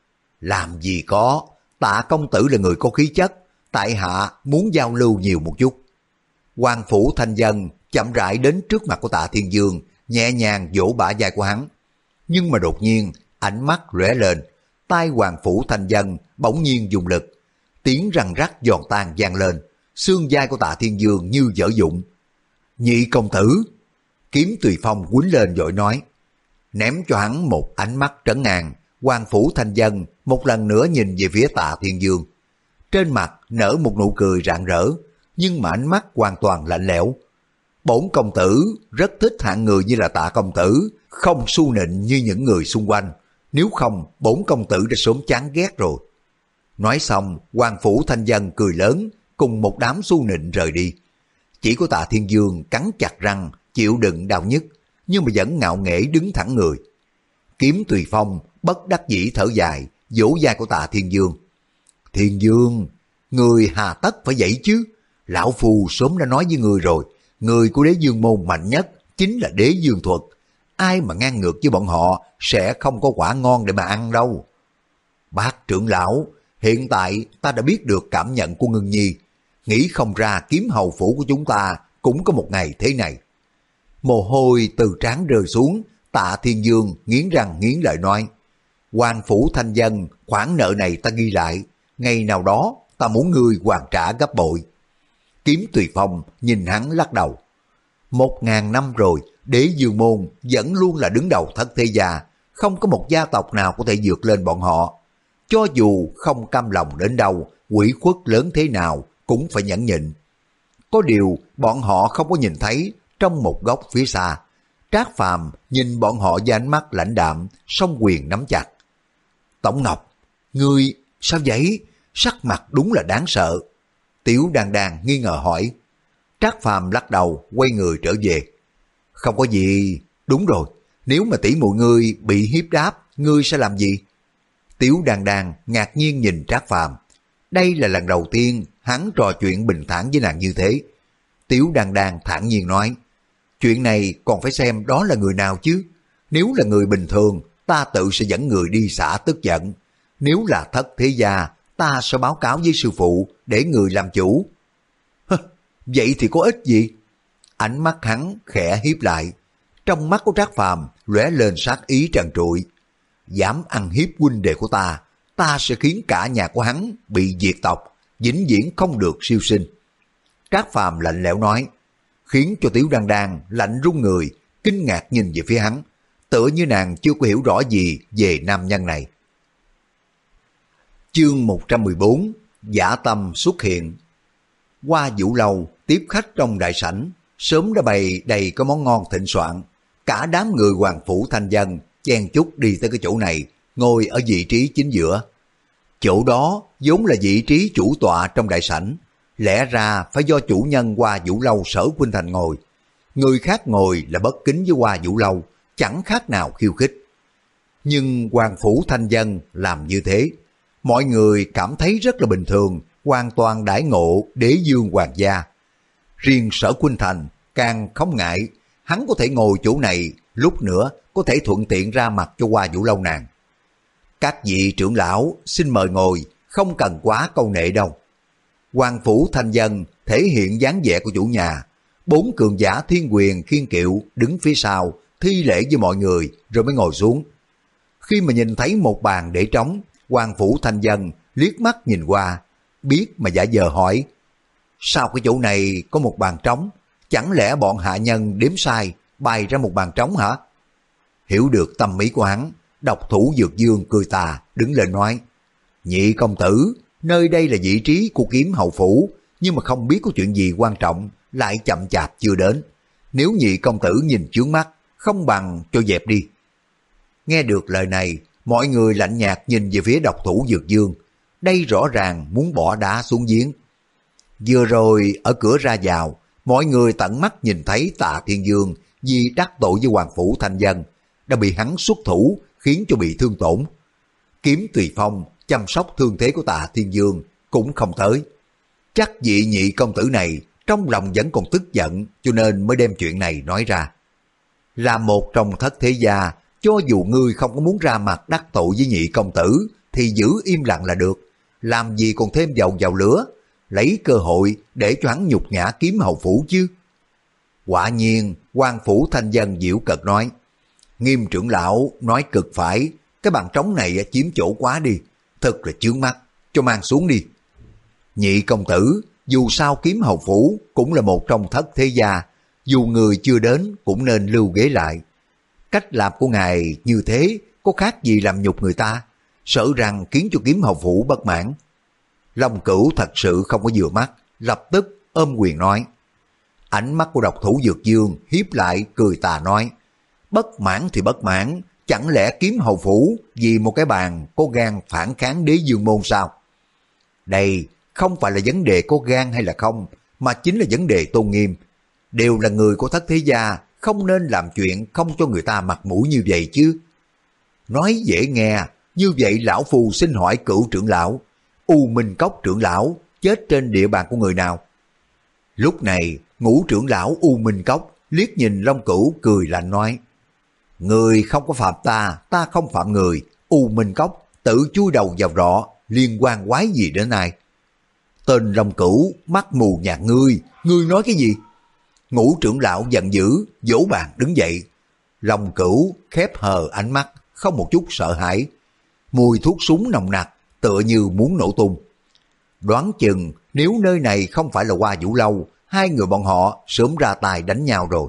Làm gì có, Tạ công tử là người có khí chất, tại hạ muốn giao lưu nhiều một chút. Hoàng Phủ Thanh Dân chậm rãi đến trước mặt của Tạ Thiên Dương, nhẹ nhàng vỗ bả vai của hắn. Nhưng mà đột nhiên ánh mắt lóe lên, tai Hoàng Phủ Thanh Dân bỗng nhiên dùng lực, tiếng răng rắc giòn tan vang lên, xương vai của Tạ Thiên Dương như dở dụng. Nhị công tử! Kiếm Tùy Phong quýnh lên vội nói. Ném cho hắn một ánh mắt trấn an, Hoàng Phủ Thanh Dân một lần nữa nhìn về phía Tạ Thiên Dương. Trên mặt nở một nụ cười rạng rỡ, nhưng mà ánh mắt hoàn toàn lạnh lẽo. Bổn công tử rất thích hạng người như là Tạ công tử, không su nịnh như những người xung quanh, nếu không bổn công tử đã sớm chán ghét rồi. Nói xong, Hoàng Phủ Thanh Dân cười lớn, cùng một đám su nịnh rời đi. Chỉ có Tạ Thiên Dương cắn chặt răng, chịu đựng đau nhức, nhưng mà vẫn ngạo nghễ đứng thẳng người. Kiếm Tùy Phong bất đắc dĩ thở dài, vỗ vai của Tạ Thiên Dương. Thiên Dương, người hà tất phải vậy chứ? Lão Phu sớm đã nói với người rồi, người của Đế Dương môn mạnh nhất chính là Đế Dương thuật. Ai mà ngang ngược với bọn họ sẽ không có quả ngon để mà ăn đâu. Bác trưởng lão, hiện tại ta đã biết được cảm nhận của Ngưng Nhi. Nghĩ không ra kiếm hầu phủ của chúng ta cũng có một ngày thế này. Mồ hôi từ trán rơi xuống, Tạ Thiên Dương nghiến răng nghiến lợi nói. Hoàng phủ thanh dân, khoản nợ này ta ghi lại. Ngày nào đó ta muốn ngươi hoàn trả gấp bội. Kiếm Tùy Phong nhìn hắn lắc đầu. Một ngàn năm rồi, Đế Dương môn vẫn luôn là đứng đầu thất thế gia. Không có một gia tộc nào có thể vượt lên bọn họ. Cho dù không cam lòng đến đâu, quỷ khuất lớn thế nào cũng phải nhẫn nhịn. Có điều bọn họ không có nhìn thấy trong một góc phía xa. Trác Phàm nhìn bọn họ với ánh mắt lãnh đạm, song quyền nắm chặt. Tổng Ngọc, ngươi sao vậy? Sắc mặt đúng là đáng sợ. Tiểu Đan Đan nghi ngờ hỏi. Trác Phàm lắc đầu, quay người trở về. Không có gì, đúng rồi, nếu mà tỷ muội ngươi bị hiếp đáp, ngươi sẽ làm gì? Tiểu Đan Đan ngạc nhiên nhìn Trác Phàm. Đây là lần đầu tiên hắn trò chuyện bình thản với nàng như thế. Tiểu Đan Đan thản nhiên nói, chuyện này còn phải xem đó là người nào chứ. Nếu là người bình thường, ta tự sẽ dẫn người đi xả tức giận. Nếu là thất thế gia, ta sẽ báo cáo với sư phụ để người làm chủ. Hơ, vậy thì có ích gì? Ánh mắt hắn khẽ hiếp lại. Trong mắt của Trác Phàm lóe lên sát ý trần trụi. Dám ăn hiếp huynh đệ của ta, ta sẽ khiến cả nhà của hắn bị diệt tộc, vĩnh viễn không được siêu sinh. Trác Phàm lạnh lẽo nói, khiến cho Tiểu Đan Đan lạnh run người, kinh ngạc nhìn về phía hắn, tựa như nàng chưa có hiểu rõ gì về nam nhân này. Chương một trăm mười bốn, Dã Tâm xuất hiện. Qua Vũ Lâu tiếp khách trong đại sảnh, sớm đã bày đầy có món ngon thịnh soạn. Cả đám người Hoàng phủ thanh dân chen chúc đi tới cái chỗ này, ngồi ở vị trí chính giữa. Chỗ đó vốn là vị trí chủ tọa trong đại sảnh, lẽ ra phải do chủ nhân Hoa Vũ Lâu Sở Khuynh Thành ngồi. Người khác ngồi là bất kính với Hoa Vũ Lâu, chẳng khác nào khiêu khích. Nhưng Hoàng phủ thanh dân làm như thế, mọi người cảm thấy rất là bình thường, hoàn toàn đãi ngộ Đế Dương hoàng gia. Riêng Sở Khuynh Thành càng không ngại, hắn có thể ngồi chỗ này, lúc nữa có thể thuận tiện ra mặt cho Hoa Vũ Lâu nàng. Các vị trưởng lão xin mời ngồi, không cần quá câu nệ đâu. Hoàng phủ thanh dân thể hiện dáng vẻ của chủ nhà. Bốn cường giả thiên quyền khiên kiệu đứng phía sau, thi lễ với mọi người rồi mới ngồi xuống. Khi mà nhìn thấy một bàn để trống, Hoàng phủ thanh dân liếc mắt nhìn qua, biết mà giả vờ hỏi, sao cái chỗ này có một bàn trống? Chẳng lẽ bọn hạ nhân đếm sai, bày ra một bàn trống hả? Hiểu được tâm ý của hắn, Độc Thủ Dược Dương cười tà, đứng lên nói, nhị công tử, nơi đây là vị trí của kiếm hầu phủ, nhưng mà không biết có chuyện gì quan trọng, lại chậm chạp chưa đến. Nếu nhị công tử nhìn chướng mắt, không bằng cho dẹp đi. Nghe được lời này, mọi người lạnh nhạt nhìn về phía Độc Thủ Dược Dương. Đây rõ ràng muốn bỏ đá xuống giếng. Vừa rồi ở cửa ra vào, mọi người tận mắt nhìn thấy Tạ Thiên Dương vì đắc tội với Hoàng phủ thanh dân, đã bị hắn xuất thủ khiến cho bị thương tổn. Kiếm Tùy Phong chăm sóc thương thế của Tạ Thiên Dương cũng không tới. Chắc vị nhị công tử này trong lòng vẫn còn tức giận, cho nên mới đem chuyện này nói ra. Là một trong thất thế gia, cho dù ngươi không có muốn ra mặt đắc tội với nhị công tử thì giữ im lặng là được, làm gì còn thêm dầu vào lửa, lấy cơ hội để cho hắn nhục nhã kiếm hầu phủ chứ. Quả nhiên Hoàng phủ thanh dân giễu cợt nói, Nghiêm trưởng lão nói cực phải, cái bàn trống này chiếm chỗ quá đi, thật là chướng mắt, cho mang xuống đi. Nhị công tử, dù sao kiếm hầu phủ cũng là một trong thất thế gia, dù người chưa đến cũng nên lưu ghế lại. Cách làm của ngài như thế có khác gì làm nhục người ta, sợ rằng khiến cho kiếm hầu phủ bất mãn. Long Cửu thật sự không có vừa mắt, lập tức ôm quyền nói. Ánh mắt của Độc Thủ Dược Dương hiếp lại cười tà nói, bất mãn thì bất mãn, chẳng lẽ kiếm hầu phủ vì một cái bàn có gan phản kháng Đế Dương môn sao? Đây không phải là vấn đề có gan hay là không, mà chính là vấn đề tôn nghiêm. Đều là người của Thất Thế Gia, không nên làm chuyện không cho người ta mặt mũi như vậy chứ. Nói dễ nghe, như vậy lão phù xin hỏi cửu trưởng lão, U Minh Cốc trưởng lão chết trên địa bàn của người nào? Lúc này, ngũ trưởng lão U Minh Cốc liếc nhìn Long Cửu cười lạnh nói, người không có phạm ta, ta không phạm người, U Minh Cốc tự chui đầu vào rọ, liên quan quái gì đến ai? Tên Long Cửu mắt mù nhạt, ngươi, ngươi nói cái gì? Ngũ trưởng lão giận dữ, vỗ bàn đứng dậy. Long Cửu khép hờ ánh mắt, không một chút sợ hãi. Mùi thuốc súng nồng nặc, tựa như muốn nổ tung. Đoán chừng nếu nơi này không phải là Hoa Vũ Lâu, hai người bọn họ sớm ra tay đánh nhau rồi.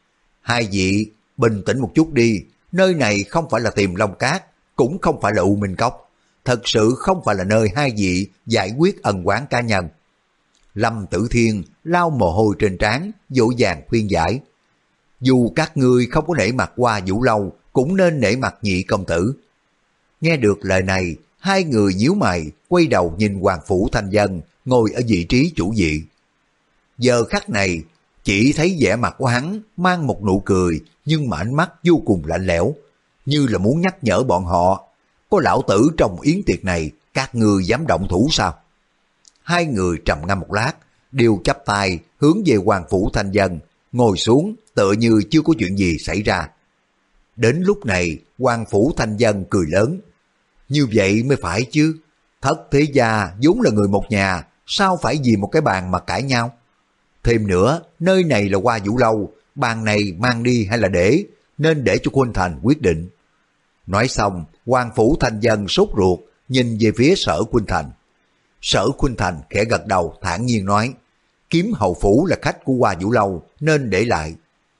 Hai vị, bình tĩnh một chút đi, nơi này không phải là Tiềm Long Cát, cũng không phải là U Minh Cốc. Thật sự không phải là nơi hai vị giải quyết ân oán cá nhân. Lâm Tử Thiên lau mồ hôi trên trán, dỗ dàng khuyên giải. Dù các ngươi không có nể mặt Hoa Vũ Lâu, cũng nên nể mặt nhị công tử. Nghe được lời này, hai người nhíu mày, quay đầu nhìn Hoàng Phủ Thanh Dân, ngồi ở vị trí chủ vị. Giờ khắc này, chỉ thấy vẻ mặt của hắn mang một nụ cười, nhưng mà ánh mắt vô cùng lạnh lẽo, như là muốn nhắc nhở bọn họ, có lão tử trong yến tiệc này, các ngươi dám động thủ sao? Hai người trầm ngâm một lát, đều chắp tay hướng về Hoàng Phủ Thanh Dân, ngồi xuống tựa như chưa có chuyện gì xảy ra. Đến lúc này, Hoàng Phủ Thanh Dân cười lớn. Như vậy mới phải chứ, Thất Thế Gia vốn là người một nhà, sao phải vì một cái bàn mà cãi nhau? Thêm nữa, nơi này là Hoa Vũ Lâu, bàn này mang đi hay là để, nên để cho Khuynh Thành quyết định. Nói xong, Hoàng Phủ Thanh Dân sốt ruột, nhìn về phía Sở Khuynh Thành. Sở Khuynh Thành khẽ gật đầu thản nhiên nói, Kiếm hầu phủ là khách của Hoa Vũ Lâu, nên để lại.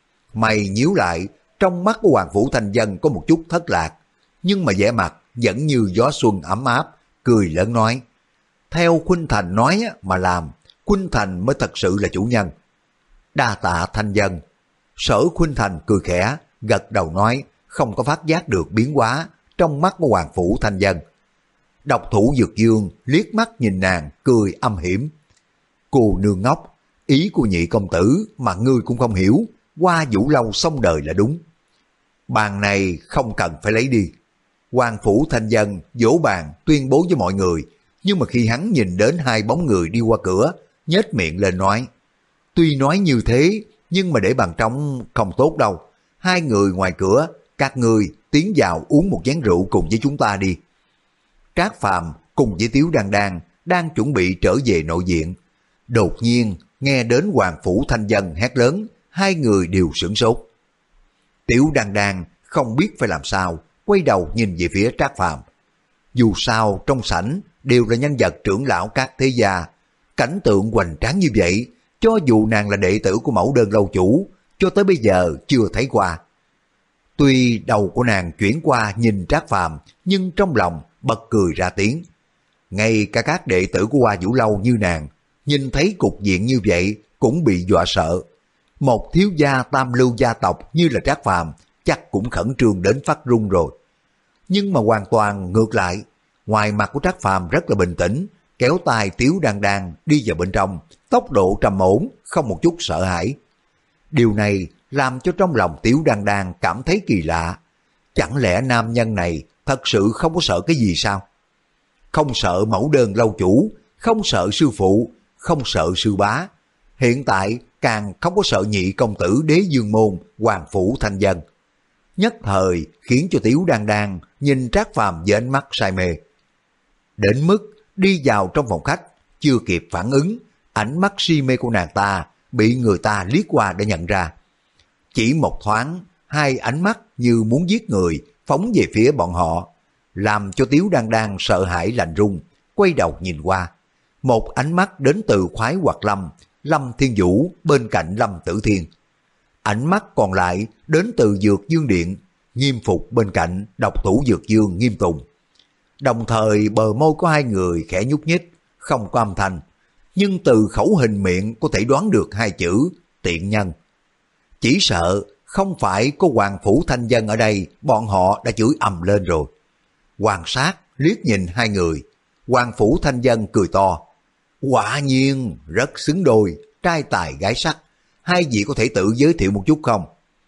Mày nhíu lại, trong mắt của Hoàng Phủ Thanh Dân có một chút thất lạc, nhưng mà vẻ mặt vẫn như gió xuân ấm áp, cười lớn nói, theo Khuynh Thành nói mà làm, Khuynh Thành mới thật sự là chủ nhân. Đa tạ Thanh Dân. Sở Khuynh Thành cười khẽ, gật đầu nói, không có phát giác được biến hóa trong mắt của Hoàng Phủ Thanh Dân. Độc thủ Dược Dương liếc mắt nhìn nàng, cười âm hiểm. Cô nương ngốc, ý của nhị công tử mà ngươi cũng không hiểu, Hoa Vũ Lâu xong đời là đúng. Bàn này không cần phải lấy đi. Hoàng Phủ Thanh Dân vỗ bàn tuyên bố với mọi người, nhưng mà khi hắn nhìn đến hai bóng người đi qua cửa, nhếch miệng lên nói, tuy nói như thế, nhưng mà để bàn trong không tốt đâu. Hai người ngoài cửa, các ngươi tiến vào uống một chén rượu cùng với chúng ta đi. Trác Phàm cùng với Tiếu Đan Đan đang chuẩn bị trở về nội viện. Đột nhiên nghe đến Hoàng Phủ Thanh Dân hét lớn, hai người đều sửng sốt. Tiếu Đan Đan không biết phải làm sao, quay đầu nhìn về phía Trác Phàm. Dù sao trong sảnh đều là nhân vật trưởng lão các thế gia, cảnh tượng hoành tráng như vậy, cho dù nàng là đệ tử của Mẫu Đơn lâu chủ, cho tới bây giờ chưa thấy qua. Tuy đầu của nàng chuyển qua nhìn Trác Phàm, nhưng trong lòng bật cười ra tiếng. Ngay cả các đệ tử của Hoa Vũ Lâu như nàng, nhìn thấy cục diện như vậy cũng bị dọa sợ. Một thiếu gia tam lưu gia tộc như là Trác Phàm chắc cũng khẩn trương đến phát run rồi. Nhưng mà hoàn toàn ngược lại, ngoài mặt của Trác Phàm rất là bình tĩnh, kéo tay Tiếu Đan Đan đi vào bên trong, tốc độ trầm ổn, không một chút sợ hãi. Điều này làm cho trong lòng Tiếu Đan Đan cảm thấy kỳ lạ. Chẳng lẽ nam nhân này thật sự không có sợ cái gì sao? Không sợ Mẫu Đơn lâu chủ, không sợ sư phụ, không sợ sư bá. Hiện tại càng không có sợ nhị công tử Đế Dương Môn, Hoàng Phủ Thanh Dân. Nhất thời khiến cho Tiếu Đan Đan nhìn Trác Phàm với ánh mắt say mê. Đến mức đi vào trong phòng khách, chưa kịp phản ứng, ánh mắt si mê của nàng ta bị người ta liếc qua để nhận ra. Chỉ một thoáng, hai ánh mắt như muốn giết người phóng về phía bọn họ, làm cho Tiếu Đan Đan sợ hãi lạnh run, quay đầu nhìn qua. Một ánh mắt đến từ Khoái Hoạt Lâm, Lâm Thiên Vũ bên cạnh Lâm Tử Thiên. Ánh mắt còn lại đến từ Dược Dương Điện, Nghiêm Phục bên cạnh độc thủ Dược Dương Nghiêm Tùng. Đồng thời bờ môi của hai người khẽ nhúc nhích, không có âm thanh, nhưng từ khẩu hình miệng có thể đoán được hai chữ tiện nhân. Chỉ sợ không phải có Hoàng Phủ Thanh Dân ở đây, bọn họ đã chửi ầm lên rồi. Quan sát liếc nhìn hai người, Hoàng Phủ Thanh Dân cười to. Quả nhiên rất xứng đôi, trai tài gái sắc, hai vị có thể tự giới thiệu một chút không?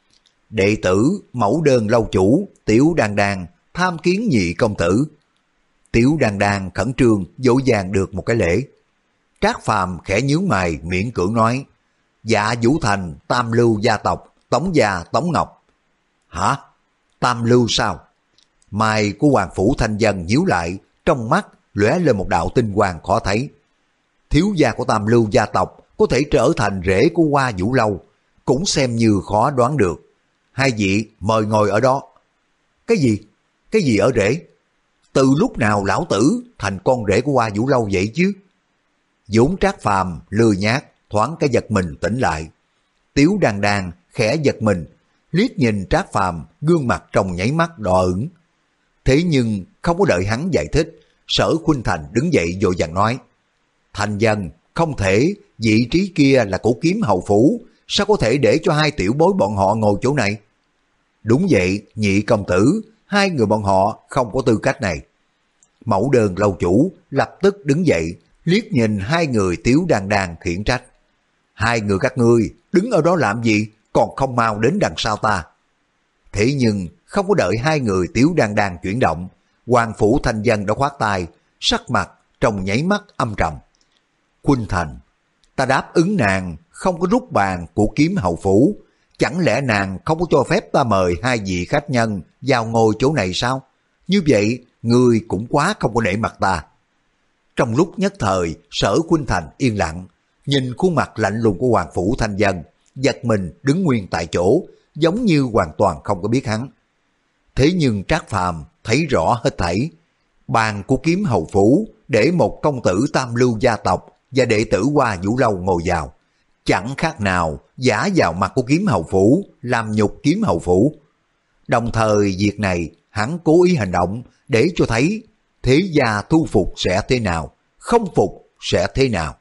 Đệ tử mẫu đơn lâu chủ Tiểu Đan Đan tham kiến nhị công tử. Tiểu Đan Đan khẩn trương dỗ dàng được một cái lễ. Trác Phàm khẽ nhướng mày miễn cưỡng nói, Dạ Vũ Thành tam lưu gia tộc Tống gia Tống Ngọc. Hả? Tam lưu sao? Mai của Hoàng Phủ Thanh Dân nhíu lại, trong mắt lóe lên một đạo tinh quang khó thấy. Thiếu gia của tam lưu gia tộc có thể trở thành rể của Hoa Vũ Lâu, cũng xem như khó đoán được. Hai vị mời ngồi ở đó. Cái gì? Cái gì ở rể? Từ lúc nào lão tử thành con rể của Hoa Vũ Lâu vậy chứ? vốn Trác Phàm lười nhác, thoáng cái giật mình tỉnh lại. Tiếu Đan Đan khẽ giật mình, liếc nhìn Trác Phàm, gương mặt trong nháy mắt đỏ ửng. Thế nhưng không có đợi hắn giải thích, Sở Khuynh Thành đứng dậy vội vàng nói, Thành Dân, không thể, vị trí kia là của Kiếm Hầu Phủ, sao có thể để cho hai tiểu bối bọn họ ngồi chỗ này? Đúng vậy, nhị công tử, hai người bọn họ không có tư cách này. Mẫu đơn lâu chủ lập tức đứng dậy, liếc nhìn hai người Tiếu Đan Đan khiển trách. Hai người các ngươi đứng ở đó làm gì, còn không mau đến đằng sau ta. Thế nhưng không có đợi hai người Tiếu Đan Đan chuyển động, Hoàng Phủ Thanh Dân đã khoát tay, sắc mặt trong nháy mắt âm trầm. Khuynh Thành, ta đáp ứng nàng không có rút bàn của Kiếm Hầu Phủ, chẳng lẽ nàng không có cho phép ta mời hai vị khách nhân vào ngồi chỗ này sao? Như vậy, ngươi cũng quá không có nể mặt ta. Trong lúc nhất thời, Sở Khuynh Thành yên lặng, nhìn khuôn mặt lạnh lùng của Hoàng Phủ Thanh Dân, giật mình đứng nguyên tại chỗ, giống như hoàn toàn không có biết hắn. Thế nhưng Trác Phàm thấy rõ hết thảy. Bàn của Kiếm Hầu Phủ để một công tử tam lưu gia tộc và đệ tử Hoa Vũ Lâu ngồi vào, chẳng khác nào giả vào mặt của Kiếm Hầu Phủ, làm nhục Kiếm Hầu Phủ. Đồng thời việc này hắn cố ý hành động để cho thấy thế gia thu phục sẽ thế nào, không phục sẽ thế nào.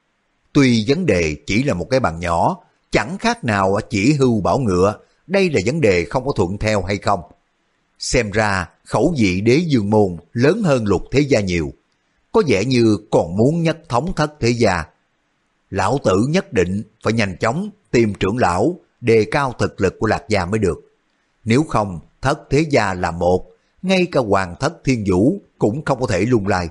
Tuy vấn đề chỉ là một cái bàn nhỏ, chẳng khác nào chỉ hưu bảo ngựa, đây là vấn đề không có thuận theo hay không. Xem ra khẩu vị Đế Dương môn lớn hơn Lục thế gia nhiều, có vẻ như còn muốn nhất thống Thất thế gia. Lão tử nhất định phải nhanh chóng tìm trưởng lão, đề cao thực lực của Lạc gia mới được. Nếu không, Thất thế gia là một, ngay cả Hoàng Thất Thiên Vũ cũng không có thể lung lay.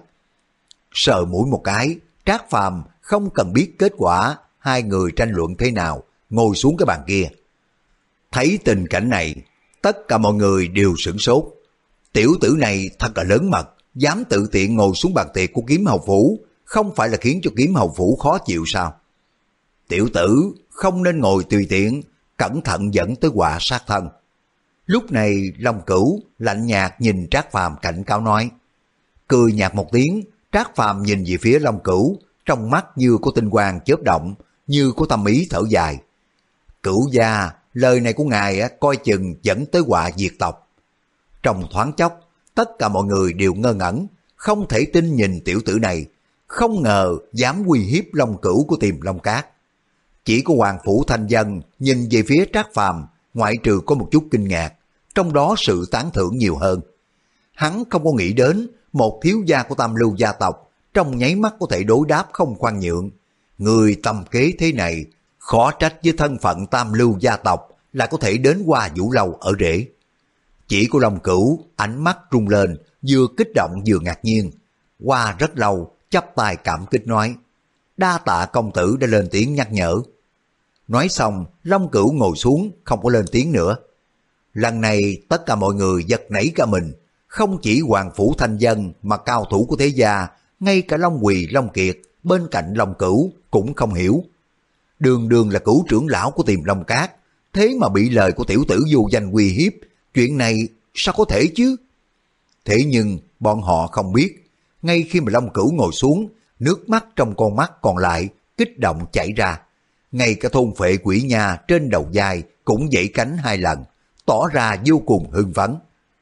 Sờ mũi một cái, Trác Phàm không cần biết kết quả hai người tranh luận thế nào, ngồi xuống cái bàn kia. Thấy tình cảnh này, tất cả mọi người đều sửng sốt. Tiểu tử này thật là lớn mật, dám tự tiện ngồi xuống bàn tiệc của Kiếm Hầu Phủ, không phải là khiến cho Kiếm Hầu Phủ khó chịu sao? Tiểu tử không nên ngồi tùy tiện, cẩn thận dẫn tới họa sát thân. Lúc này Long Cửu lạnh nhạt nhìn Trác Phàm cảnh cáo nói. Cười nhạt một tiếng, Trác Phàm nhìn về phía Long Cửu, trong mắt như có tinh quang chớp động, như có tâm ý thở dài. Cửu gia, lời này của ngài coi chừng dẫn tới họa diệt tộc. Trong thoáng chốc, tất cả mọi người đều ngơ ngẩn, không thể tin nhìn tiểu tử này, không ngờ dám uy hiếp Long Cửu của Tiềm Long Cát. Chỉ có Hoàng Phủ Thanh Dân nhìn về phía Trác Phàm, ngoại trừ có một chút kinh ngạc, trong đó sự tán thưởng nhiều hơn. Hắn không có nghĩ đến một thiếu gia của tam lưu gia tộc trong nháy mắt có thể đối đáp không khoan nhượng. Người tầm kế thế này, khó trách với thân phận tam lưu gia tộc là có thể đến Hoa Vũ Lâu ở rễ. Chỉ của Long Cửu, ánh mắt rung lên, vừa kích động vừa ngạc nhiên. Qua rất lâu, chắp tay cảm kích nói, đa tạ công tử đã lên tiếng nhắc nhở. Nói xong, Long Cửu ngồi xuống, không có lên tiếng nữa. Lần này tất cả mọi người giật nảy cả mình, không chỉ Hoàng Phủ Thanh Dân mà cao thủ của thế gia, ngay cả Long Quỳ, Long Kiệt bên cạnh Long Cửu cũng không hiểu. Đường đường là cửu trưởng lão của Tiềm Long Cát, thế mà bị lời của tiểu tử vô danh uy hiếp, chuyện này sao có thể chứ? Thế nhưng bọn họ không biết, ngay khi mà Long Cửu ngồi xuống, nước mắt trong con mắt còn lại kích động chảy ra. Ngay cả thôn phệ quỷ nha trên đầu vai cũng dãy cánh hai lần, tỏ ra vô cùng hưng phấn.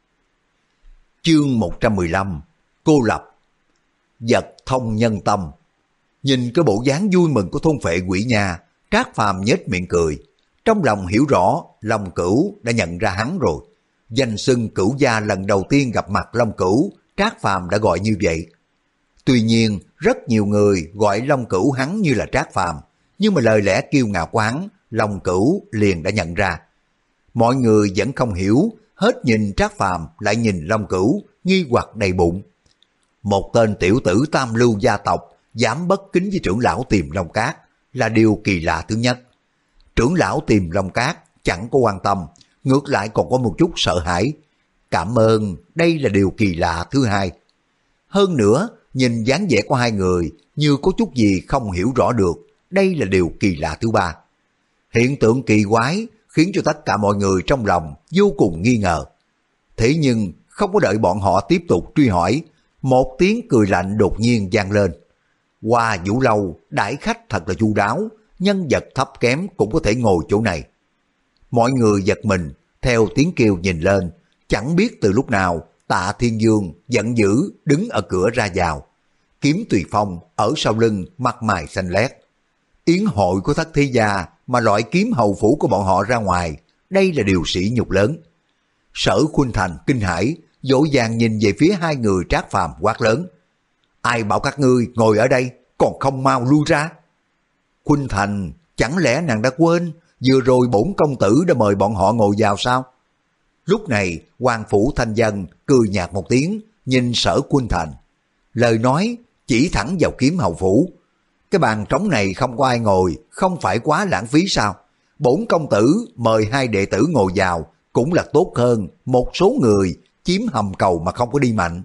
Chương một trăm mười lăm, cô lập. Vật thông nhân tâm. Nhìn cái bộ dáng vui mừng của thôn phệ quỷ nha, Trác Phàm nhếch miệng cười. Trong lòng hiểu rõ, Long Cửu đã nhận ra hắn rồi. Danh xưng Cửu gia lần đầu tiên gặp mặt Long Cửu, Trác Phàm đã gọi như vậy. Tuy nhiên, rất nhiều người gọi Long Cửu hắn như là Trác Phàm, nhưng mà lời lẽ kiêu ngạo của hắn, Long Cửu liền đã nhận ra. Mọi người vẫn không hiểu, hết nhìn Trác Phàm lại nhìn Long Cửu, nghi hoặc đầy bụng. Một tên tiểu tử tam lưu gia tộc dám bất kính với trưởng lão Tiềm Long Cát là điều kỳ lạ thứ nhất. Trưởng lão Tiềm Long Cát chẳng có quan tâm, ngược lại còn có một chút sợ hãi. Cảm ơn, đây là điều kỳ lạ thứ hai. Hơn nữa, nhìn dáng vẻ của hai người như có chút gì không hiểu rõ được, đây là điều kỳ lạ thứ ba. Hiện tượng kỳ quái khiến cho tất cả mọi người trong lòng vô cùng nghi ngờ. Thế nhưng không có đợi bọn họ tiếp tục truy hỏi, một tiếng cười lạnh đột nhiên vang lên. Hoa Vũ Lâu đãi khách thật là chu đáo, nhân vật thấp kém cũng có thể ngồi chỗ này. Mọi người giật mình, theo tiếng kêu nhìn lên, chẳng biết từ lúc nào Tạ Thiên Dương giận dữ đứng ở cửa ra vào. Kiếm Tùy Phong ở sau lưng mặt mày xanh lét. Yến hội của Thất Thế Gia mà loại kiếm hầu phủ của bọn họ ra ngoài, đây là điều sỉ nhục lớn. Sở Khuynh Thành kinh hãi, vội vàng nhìn về phía hai người Trác Phàm quát lớn. Ai bảo các ngươi ngồi ở đây, còn không mau lui ra. Khuynh Thành, chẳng lẽ nàng đã quên, vừa rồi bổn công tử đã mời bọn họ ngồi vào sao? Lúc này, Hoàng Phủ Thanh Dân cười nhạt một tiếng, nhìn Sở Khuynh Thành. Lời nói chỉ thẳng vào kiếm hầu phủ. Cái bàn trống này không có ai ngồi, không phải quá lãng phí sao? Bổn công tử mời hai đệ tử ngồi vào cũng là tốt hơn một số người chiếm hầm cầu mà không có đi mạnh.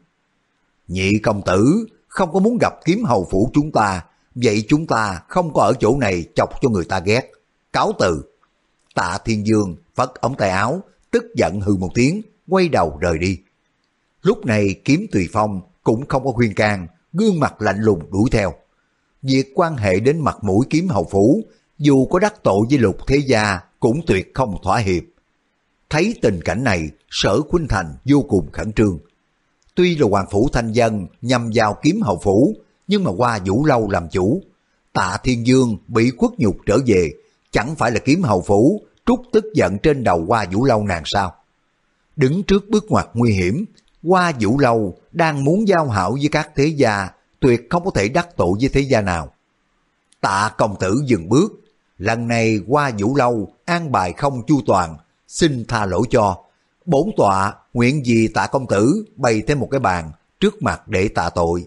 Nhị công tử không có muốn gặp kiếm hầu phủ chúng ta, vậy chúng ta không có ở chỗ này chọc cho người ta ghét. Cáo từ. Tạ Thiên Dương phất ống tay áo, tức giận hừ một tiếng, quay đầu rời đi. Lúc này Kiếm Tùy Phong cũng không có khuyên can, gương mặt lạnh lùng đuổi theo. Việc quan hệ đến mặt mũi kiếm hầu phủ, dù có đắc tội với Lục Thế Gia cũng tuyệt không thỏa hiệp. Thấy tình cảnh này, Sở Khuynh Thành vô cùng khẩn trương. Tuy là Hoàng Phủ Thanh Dân nhằm vào kiếm hầu phủ, nhưng mà Hoa Vũ Lâu làm chủ. Tạ Thiên Dương bị khuất nhục trở về, chẳng phải là kiếm hầu phủ trút tức giận trên đầu Hoa Vũ Lâu nàng sao? Đứng trước bước ngoặt nguy hiểm, Hoa Vũ Lâu đang muốn giao hảo với các thế gia, tuyệt không có thể đắc tội với thế gia nào. Tạ công tử dừng bước, lần này Hoa Vũ Lâu an bài không chu toàn, xin tha lỗi cho. Bổn tọa nguyện vì Tạ công tử bày thêm một cái bàn trước mặt để tạ tội.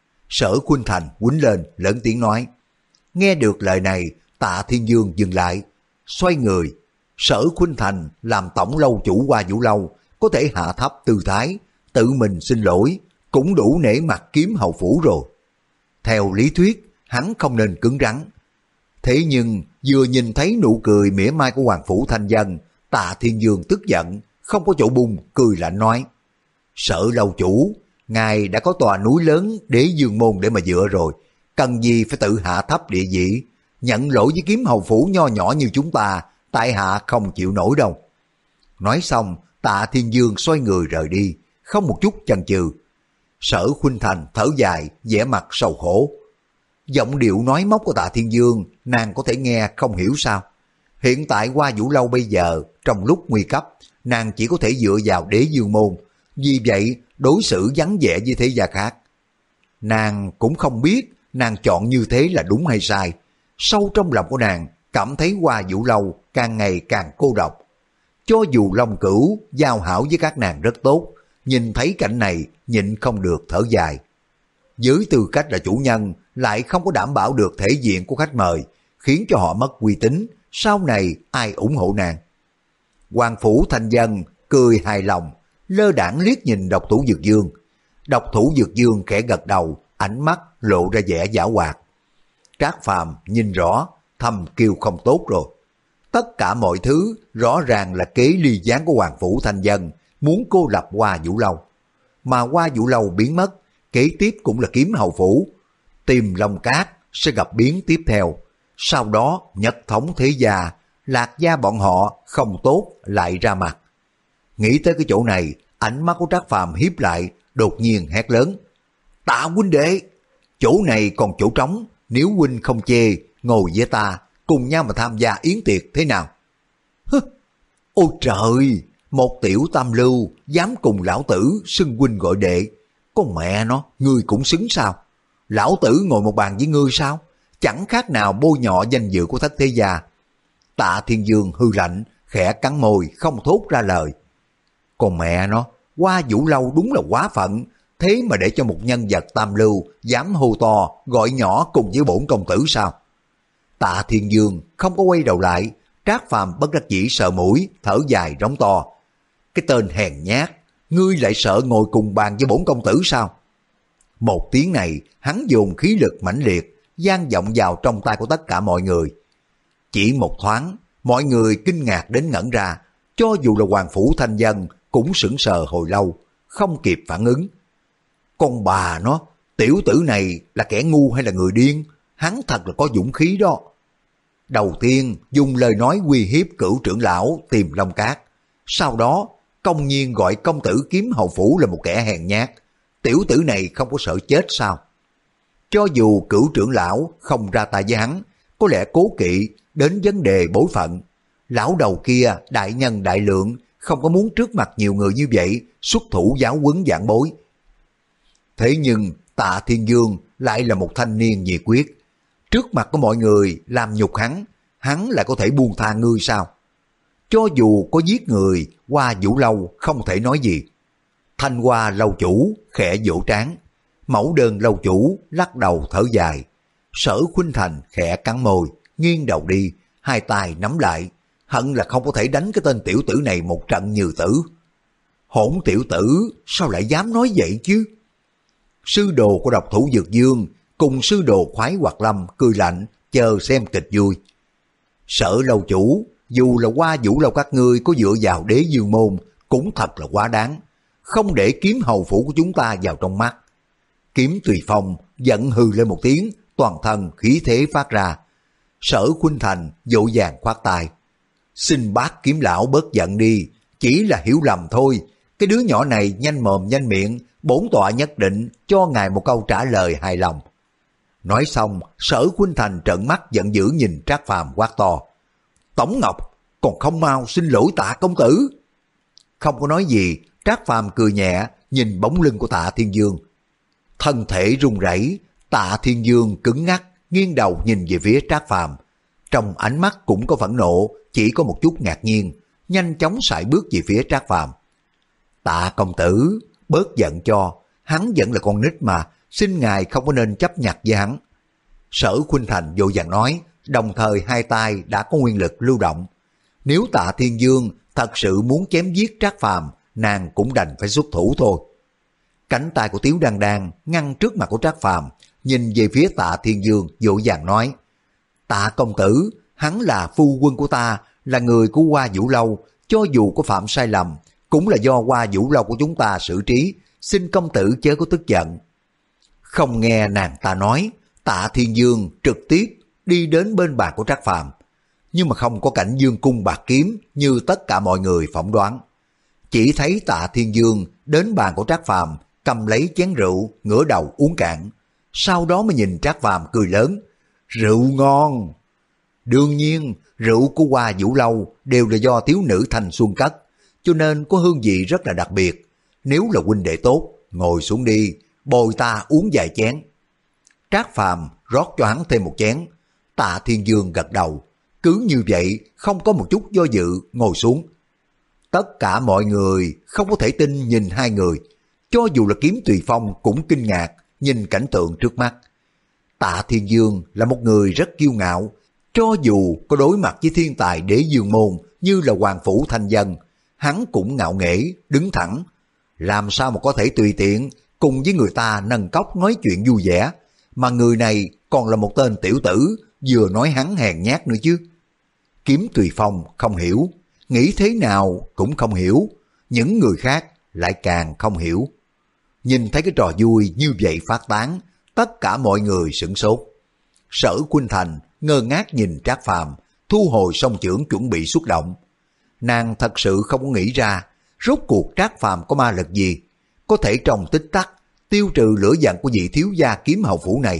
Sở Khuynh Thành quýnh lên lớn tiếng nói. Nghe được lời này, Tạ Thiên Dương dừng lại, xoay người. Sở Khuynh Thành làm tổng lâu chủ Hoa Vũ Lâu, có thể hạ thấp tư thái, tự mình xin lỗi, cũng đủ nể mặt kiếm hầu phủ rồi. Theo lý thuyết, hắn không nên cứng rắn. Thế nhưng vừa nhìn thấy nụ cười mỉa mai của Hoàng Phủ Thanh Dân, Tạ Thiên Dương tức giận, không có chỗ bung, cười lạnh nói. Sở lâu chủ, ngài đã có tòa núi lớn Đế Dương Môn để mà dựa rồi, cần gì phải tự hạ thấp địa vị, nhận lỗi với kiếm hầu phủ nho nhỏ như chúng ta, tại hạ không chịu nổi đâu. Nói xong, Tạ Thiên Dương xoay người rời đi, không một chút chần chừ. Sở Khuynh Thành thở dài, vẻ mặt sầu khổ. Giọng điệu nói móc của Tạ Thiên Dương, nàng có thể nghe không hiểu sao? Hiện tại Hoa Vũ Lâu bây giờ, trong lúc nguy cấp, nàng chỉ có thể dựa vào Đế Dương Môn, vì vậy đối xử vắng vẻ với thế gia khác. Nàng cũng không biết nàng chọn như thế là đúng hay sai. Sâu trong lòng của nàng cảm thấy Hoa Vũ Lâu càng ngày càng cô độc. Cho dù Long Cửu giao hảo với các nàng rất tốt, nhìn thấy cảnh này nhịn không được thở dài. Với tư cách là chủ nhân lại không có đảm bảo được thể diện của khách mời, khiến cho họ mất uy tín, sau này ai ủng hộ nàng. Hoàng Phủ Thanh Dân cười hài lòng, lơ đãng liếc nhìn Độc Thủ Dược Dương. Độc Thủ Dược Dương khẽ gật đầu, ánh mắt lộ ra vẻ giảo hoạt. Trác Phàm nhìn rõ, thầm kêu không tốt rồi. Tất cả mọi thứ rõ ràng là kế ly gián của Hoàng Phủ Thanh Dân, muốn cô lập Hoa Vũ Lâu. Mà Hoa Vũ Lâu biến mất, kế tiếp cũng là kiếm hầu phủ. Tiềm Long Cát sẽ gặp biến tiếp theo. Sau đó nhất thống thế gia, Lạc gia bọn họ không tốt lại ra mặt. Nghĩ tới cái chỗ này, ánh mắt của Trác Phàm hiếp lại, đột nhiên hét lớn. Tạ huynh đệ, chỗ này còn chỗ trống, nếu huynh không chê, ngồi với ta, cùng nhau mà tham gia yến tiệc thế nào? Hứ, ôi trời, một tiểu tam lưu, dám cùng lão tử xưng huynh gọi đệ. Con mẹ nó, ngươi cũng xứng sao? Lão tử ngồi một bàn với ngươi sao? chẳng khác nào bôi nhọ danh dự của Thất Thế Gia. Tạ Thiên Dương hư lạnh, khẽ cắn môi không thốt ra lời. Còn mẹ nó, Hoa Vũ Lâu đúng là quá phận, thế mà để cho một nhân vật tam lưu dám hô to gọi nhỏ cùng với bổn công tử sao? Tạ Thiên Dương không có quay đầu lại, Trác Phàm bất đắc dĩ sờ mũi, thở dài rống to. Cái tên hèn nhát, ngươi lại sợ ngồi cùng bàn với bổn công tử sao? Một tiếng này, hắn dồn khí lực mãnh liệt, vang vọng vào trong tai của tất cả mọi người. Chỉ một thoáng, mọi người kinh ngạc đến ngẩn ra, cho dù là Hoàng Phủ Thanh Dân cũng sững sờ hồi lâu, không kịp phản ứng. Con bà nó, tiểu tử này là kẻ ngu hay là người điên? Hắn thật là có dũng khí đó. Đầu tiên dùng lời nói uy hiếp Cửu trưởng lão tìm Long Cát, sau đó công nhiên gọi công tử Kiếm Hầu Phủ là một kẻ hèn nhát. Tiểu tử này không có sợ chết sao? Cho dù Cửu trưởng lão không ra tay với hắn, có lẽ cố kỵ đến vấn đề bối phận. Lão đầu kia đại nhân đại lượng, không có muốn trước mặt nhiều người như vậy xuất thủ giáo huấn giảng bối. Thế nhưng Tạ Thiên Dương lại là một thanh niên nhiệt quyết. Trước mặt của mọi người làm nhục hắn, hắn lại có thể buông tha ngươi sao? Cho dù có giết người, Hoa Vũ Lâu không thể nói gì. Thanh Hoa lâu chủ khẽ vỗ trán, Mẫu Đơn lâu chủ lắc đầu thở dài. Sở Khuynh Thành khẽ cắn môi, nghiêng đầu đi, hai tay nắm lại, hận là không có thể đánh cái tên tiểu tử này một trận như tử. Hỗn tiểu tử, sao lại dám nói vậy chứ? Sư đồ của độc thủ Dược Dương cùng sư đồ Khoái Hoạt Lâm cười lạnh, chờ xem kịch vui. Sở lâu chủ, dù là Hoa Vũ Lâu các ngươi có dựa vào Đế Dương môn, cũng thật là quá đáng, không để Kiếm Hầu Phủ của chúng ta vào trong mắt. Kiếm Tùy Phong giận hừ lên một tiếng, toàn thân khí thế phát ra. Sở Khuynh Thành vội vàng khoát tay. Xin bác Kiếm lão bớt giận đi, chỉ là hiểu lầm thôi. Cái đứa nhỏ này nhanh mồm nhanh miệng, bổn tọa nhất định cho ngài một câu trả lời hài lòng. Nói xong, Sở Khuynh Thành trợn mắt giận dữ nhìn Trác Phàm quát to. Tống Ngọc, còn không mau xin lỗi Tạ công tử. Không có nói gì, Trác Phàm cười nhẹ nhìn bóng lưng của Tạ Thiên Dương. Thân thể run rẩy, Tạ Thiên Dương cứng ngắc, nghiêng đầu nhìn về phía Trác Phàm. Trong ánh mắt cũng có phẫn nộ, chỉ có một chút ngạc nhiên, nhanh chóng sải bước về phía Trác Phàm. Tạ công tử, bớt giận cho, hắn vẫn là con nít mà, xin ngài không có nên chấp nhặt với hắn. Sở Khuynh Thành vội vàng nói, đồng thời hai tay đã có nguyên lực lưu động. Nếu Tạ Thiên Dương thật sự muốn chém giết Trác Phàm, nàng cũng đành phải xuất thủ thôi. Cánh tay của Tiếu Đan Đan ngăn trước mặt của Trác Phàm, nhìn về phía Tạ Thiên Dương vội vàng nói, Tạ công tử, hắn là phu quân của ta, là người của Hoa Vũ Lâu, cho dù có phạm sai lầm, cũng là do Hoa Vũ Lâu của chúng ta xử trí, xin công tử chớ có tức giận. Không nghe nàng ta nói, Tạ Thiên Dương trực tiếp đi đến bên bàn của Trác Phàm, nhưng mà không có cảnh dương cung bạc kiếm như tất cả mọi người phỏng đoán. Chỉ thấy Tạ Thiên Dương đến bàn của Trác Phàm, cầm lấy chén rượu, ngửa đầu uống cạn, sau đó mới nhìn Trác Phàm cười lớn, rượu ngon. Đương nhiên, rượu của Hoa Vũ Lâu đều là do thiếu nữ thanh xuân cất, cho nên có hương vị rất là đặc biệt. Nếu là huynh đệ tốt, ngồi xuống đi, bồi ta uống vài chén. Trác Phàm rót cho hắn thêm một chén. Tạ Thiên Dương gật đầu, cứ như vậy không có một chút do dự ngồi xuống. Tất cả mọi người không có thể tin nhìn hai người, cho dù là Kiếm Tùy Phong cũng kinh ngạc nhìn cảnh tượng trước mắt. Tạ Thiên Dương là một người rất kiêu ngạo, cho dù có đối mặt với thiên tài Đế Dương môn như là Hoàng Phủ Thanh Dân, hắn cũng ngạo nghễ đứng thẳng, làm sao mà có thể tùy tiện cùng với người ta nâng cốc nói chuyện vui vẻ, mà người này còn là một tên tiểu tử, vừa nói hắn hèn nhát nữa chứ. Kiếm Tùy Phong không hiểu, nghĩ thế nào cũng không hiểu, những người khác lại càng không hiểu. Nhìn thấy cái trò vui như vậy phát tán, tất cả mọi người sửng sốt. Sở Khuynh Thành ngơ ngác nhìn Trác Phàm, thu hồi song chưởng chuẩn bị xuất động. Nàng thật sự không có nghĩ ra, rốt cuộc Trác Phàm có ma lực gì, có thể trong tích tắc tiêu trừ lửa giận của vị thiếu gia Kiếm Hầu Phủ này.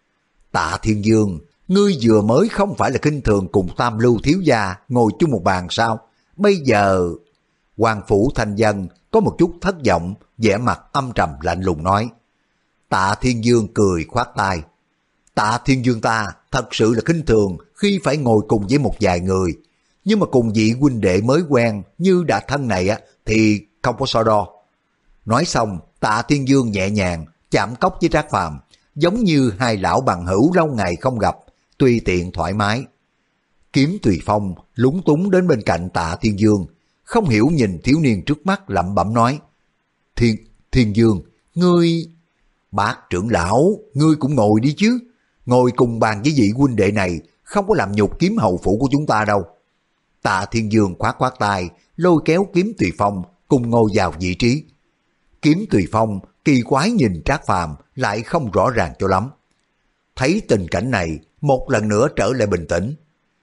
Tạ Thiên Dương, ngươi vừa mới không phải là kinh thường cùng tam lưu thiếu gia ngồi chung một bàn sao? Bây giờ... Hoàng Phủ Thanh Dân có một chút thất vọng, vẻ mặt âm trầm lạnh lùng nói. Tạ Thiên Dương cười khoát tay. Tạ Thiên Dương ta thật sự là khinh thường khi phải ngồi cùng với một vài người, nhưng mà cùng vị huynh đệ mới quen như đã thân này á thì không có so đo. Nói xong, Tạ Thiên Dương nhẹ nhàng chạm cốc với Trác Phàm, giống như hai lão bằng hữu lâu ngày không gặp, tùy tiện thoải mái. Kiếm Tùy Phong lúng túng đến bên cạnh Tạ Thiên Dương, không hiểu nhìn thiếu niên trước mắt lẩm bẩm nói: Thiên, Thiên Dương, ngươi... Bác trưởng lão, ngươi cũng ngồi đi chứ, ngồi cùng bàn với vị huynh đệ này, không có làm nhục kiếm hầu phủ của chúng ta đâu. Tạ Thiên Dương khoát khoát tay, lôi kéo Kiếm Tùy Phong cùng ngồi vào vị trí. Kiếm Tùy Phong kỳ quái nhìn Trác Phàm lại không rõ ràng cho lắm. Thấy tình cảnh này, một lần nữa trở lại bình tĩnh.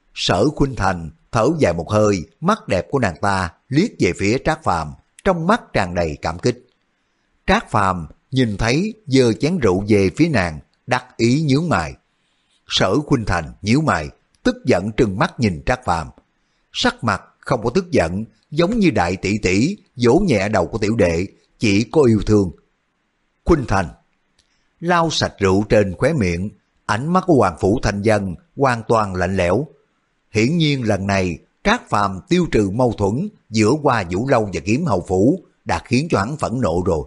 Sở Khuynh Thành thở dài một hơi, mắt đẹp của nàng ta liếc về phía Trác Phàm, trong mắt tràn đầy cảm kích. Trác Phàm nhìn thấy giơ chén rượu về phía nàng, đắc ý nhướng mày. Sở Khuynh Thành nhíu mày, tức giận trừng mắt nhìn Trác Phàm. Sắc mặt không có tức giận, giống như đại tỷ tỷ vỗ nhẹ đầu của tiểu đệ, chỉ có yêu thương. Khuynh Thành lau sạch rượu trên khóe miệng, ánh mắt của Hoàng Phủ Thanh Dân hoàn toàn lạnh lẽo. Hiển nhiên lần này Trác Phàm tiêu trừ mâu thuẫn giữa Hoa Vũ Lâu và Kiếm Hầu Phủ đã khiến cho hắn phẫn nộ rồi.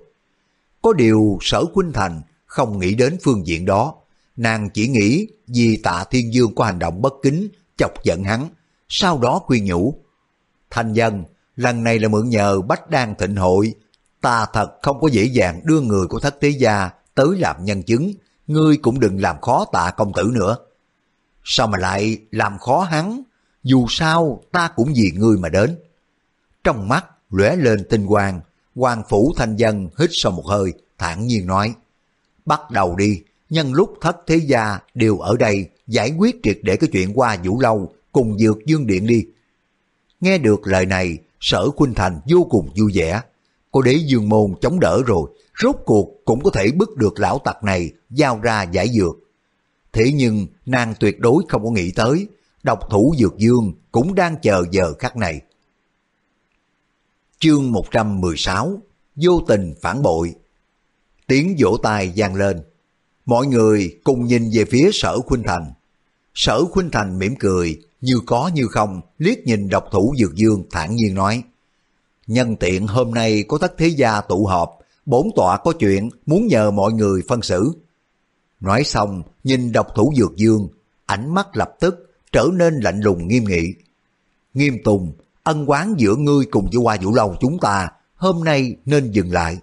Có điều Sở Khuynh Thành không nghĩ đến phương diện đó, nàng chỉ nghĩ vì Tạ Thiên Dương có hành động bất kính chọc giận hắn, sau đó khuyên nhủ: Thanh Dân, lần này là mượn nhờ Bách Đan Thịnh Hội, ta thật không có dễ dàng đưa người của Thất Thế Gia tới làm nhân chứng, ngươi cũng đừng làm khó Tạ công tử nữa. Sao mà lại làm khó hắn, dù sao ta cũng vì ngươi mà đến. Trong mắt lóe lên tinh quang, Hoàng Phủ Thanh Dân hít sâu một hơi, thản nhiên nói: Bắt đầu đi, nhân lúc Thất Thế Gia đều ở đây, giải quyết triệt để cái chuyện Hoa Vũ Lâu cùng Dược Dương Điện đi. Nghe được lời này, Sở Khuynh Thành vô cùng vui vẻ. Có Đế Dương Môn chống đỡ rồi, rốt cuộc cũng có thể bức được lão tặc này giao ra giải dược. Thế nhưng nàng tuyệt đối không có nghĩ tới, độc thủ Dược Dương cũng đang chờ giờ khắc này. Chương một trăm mười sáu, vô tình phản bội. Tiếng vỗ tay vang lên, mọi người cùng nhìn về phía Sở Khuynh Thành. Sở Khuynh Thành mỉm cười, như có như không liếc nhìn độc thủ Dược Dương, thản nhiên nói: Nhân tiện hôm nay có Thất Thế Gia tụ họp, bổn tọa có chuyện muốn nhờ mọi người phân xử. Nói xong nhìn độc thủ Dược Dương, ánh mắt lập tức trở nên lạnh lùng nghiêm nghị. Nghiêm Tùng, ân oán giữa ngươi cùng với Hoa Vũ Lâu chúng ta hôm nay nên dừng lại.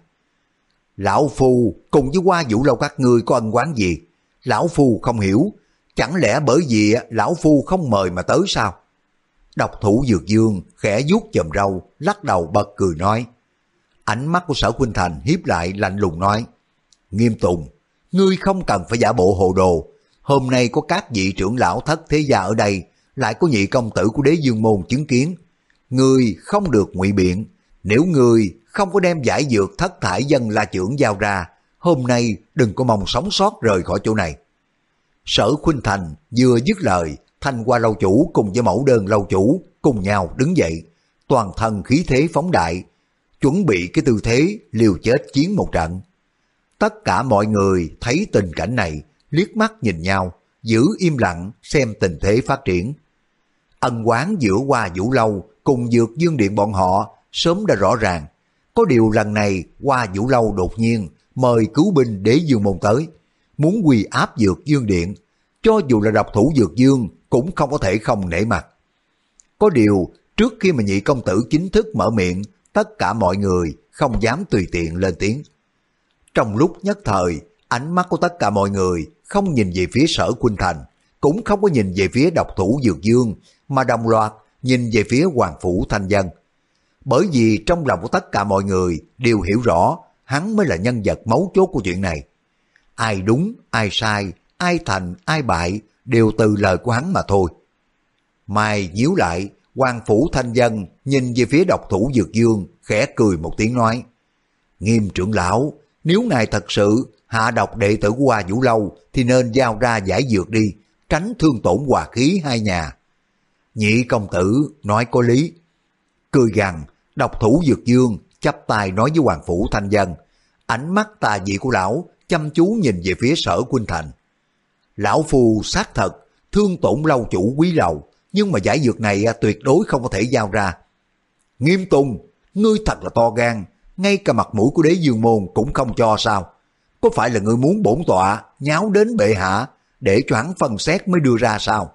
Lão Phu cùng với Hoa Vũ Lâu các ngươi có ân oán gì? Lão Phu không hiểu, chẳng lẽ bởi vì Lão Phu không mời mà tới sao? Độc thủ Dược Dương khẽ vuốt chòm râu, lắc đầu bật cười nói. Ánh mắt của Sở Khuynh Thành hiếp lại lạnh lùng nói: Nghiêm Tùng, ngươi không cần phải giả bộ hồ đồ. Hôm nay có các vị trưởng lão Thất Thế Gia ở đây, lại có nhị công tử của Đế Dương Môn chứng kiến. Ngươi không được ngụy biện. Nếu ngươi không có đem giải dược Thất Thải Dân La Trưởng giao ra, hôm nay đừng có mong sống sót rời khỏi chỗ này. Sở Khuynh Thành vừa dứt lời, Thanh Hoa lâu chủ cùng với Mẫu Đơn lâu chủ cùng nhau đứng dậy, toàn thân khí thế phóng đại, chuẩn bị cái tư thế liều chết chiến một trận. Tất cả mọi người thấy tình cảnh này, liếc mắt nhìn nhau, giữ im lặng xem tình thế phát triển. Ân oán giữa Hoa Vũ Lâu cùng Dược Dương Điện bọn họ sớm đã rõ ràng. Có điều lần này Hoa Vũ Lâu đột nhiên mời cứu binh Đế Dương Môn tới, muốn quy áp Dược Dương Điện, cho dù là độc thủ Dược Dương cũng không có thể không nể mặt. Có điều trước khi mà nhị công tử chính thức mở miệng, tất cả mọi người không dám tùy tiện lên tiếng. Trong lúc nhất thời, ánh mắt của tất cả mọi người không nhìn về phía Sở Khuynh Thành, cũng không có nhìn về phía độc thủ Dược Dương, mà đồng loạt nhìn về phía Hoàng Phủ Thanh Dân. Bởi vì trong lòng của tất cả mọi người đều hiểu rõ hắn mới là nhân vật mấu chốt của chuyện này. Ai đúng, ai sai, ai thành, ai bại đều từ lời của hắn mà thôi. Mai nhíu lại, Hoàng Phủ Thanh Dân nhìn về phía độc thủ Dược Dương, khẽ cười một tiếng nói: Nghiêm trưởng lão, nếu ngài thật sự hạ độc đệ tử của Hoa Vũ Lâu thì nên giao ra giải dược đi, tránh thương tổn hòa khí hai nhà. Nhị công tử nói có lý. Cười gằn, độc thủ Dược Dương chắp tay nói với Hoàng Phủ Thanh Dân, ánh mắt tà dị của lão chăm chú nhìn về phía Sở Khuynh Thành. Lão Phu xác thật, thương tổn lâu chủ quý lầu, nhưng mà giải dược này tuyệt đối không có thể giao ra. Nghiêm Tùng, ngươi thật là to gan, ngay cả mặt mũi của Đế Dương Môn cũng không cho sao? Có phải là ngươi muốn bổn tọa nháo đến bệ hạ để cho hắn phân xét mới đưa ra sao?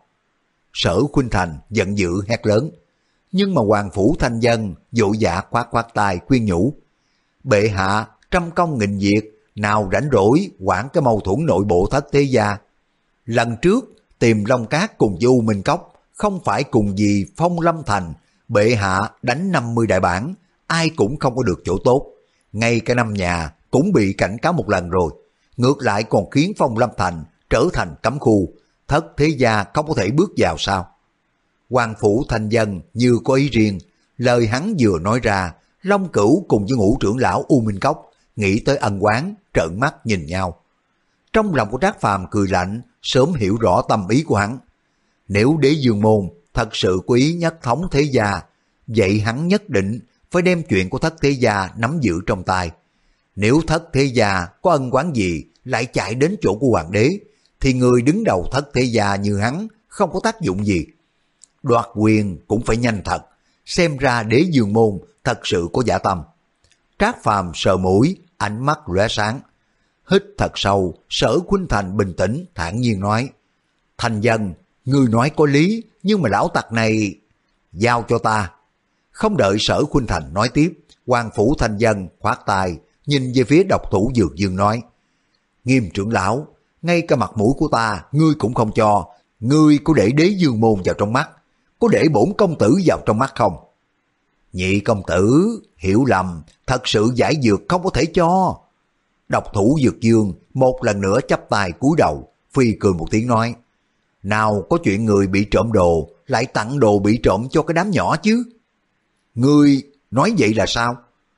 Sở Khuynh Thành giận dữ hét lớn, nhưng mà Hoàng Phủ Thanh Dân vội vã khoát khoát tay khuyên nhủ. Bệ hạ trăm công nghìn việc, nào rảnh rỗi quản cái mâu thuẫn nội bộ Thất Thế Gia. Lần trước tìm Long Cát cùng với U Minh Cốc, không phải cùng vì Phong Lâm Thành, bệ hạ đánh năm mươi đại bản, ai cũng không có được chỗ tốt. Ngay cả năm nhà cũng bị cảnh cáo một lần rồi, ngược lại còn khiến Phong Lâm Thành trở thành cấm khu, Thất Thế Gia không có thể bước vào sao? Hoàng Phủ Thanh Dân như có ý riêng, lời hắn vừa nói ra, Long Cửu cùng với ngũ trưởng lão U Minh Cốc nghĩ tới ân oán, trợn mắt nhìn nhau. Trong lòng của Trác Phàm cười lạnh, sớm hiểu rõ tâm ý của hắn. Nếu Đế Dương Môn thật sự quý nhất thống thế gia, vậy hắn nhất định phải đem chuyện của Thất Thế Gia nắm giữ trong tay. Nếu Thất Thế Gia có ân oán gì lại chạy đến chỗ của Hoàng đế, thì người đứng đầu Thất Thế Gia như hắn không có tác dụng gì. Đoạt quyền cũng phải nhanh thật, xem ra Đế Dương Môn thật sự có dã tâm. Trác Phàm sờ mũi, ánh mắt lóe sáng. Hít thật sâu, Sở Khuynh Thành bình tĩnh, thản nhiên nói. Thành Dân, ngươi nói có lý, nhưng mà lão tặc này... Giao cho ta. Không đợi Sở Khuynh Thành nói tiếp, Hoàng Phủ Thanh Dân khoát tay, nhìn về phía Độc Thủ Dược Dương nói. Nghiêm trưởng lão, ngay cả mặt mũi của ta, ngươi cũng không cho. Ngươi có để Đế Dương Môn vào trong mắt, có để bổn công tử vào trong mắt không? Nhị công tử, hiểu lầm, thật sự giải dược không có thể cho. Độc Thủ Dược Dương một lần nữa chắp tay cúi đầu, phi cười một tiếng nói. Nào có chuyện người bị trộm đồ, lại tặng đồ bị trộm cho cái đám nhỏ chứ? Ngươi nói vậy là sao?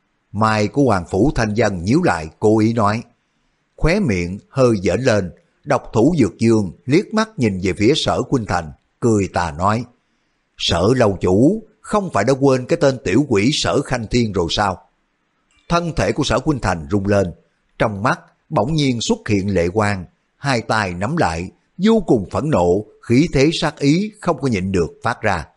Mai của Hoàng Phủ Thanh Dân nhíu lại, cố ý nói. Khóe miệng hơi giỡn lên, Độc Thủ Dược Dương liếc mắt nhìn về phía Sở Khuynh Thành, cười tà nói. Sở lâu chủ không phải đã quên cái tên tiểu quỷ Sở Khanh Thiên rồi sao? Thân thể của Sở Khuynh Thành rung lên, trong mắt bỗng nhiên xuất hiện lệ quang, hai tay nắm lại, vô cùng phẫn nộ, khí thế sát ý không có nhịn được phát ra.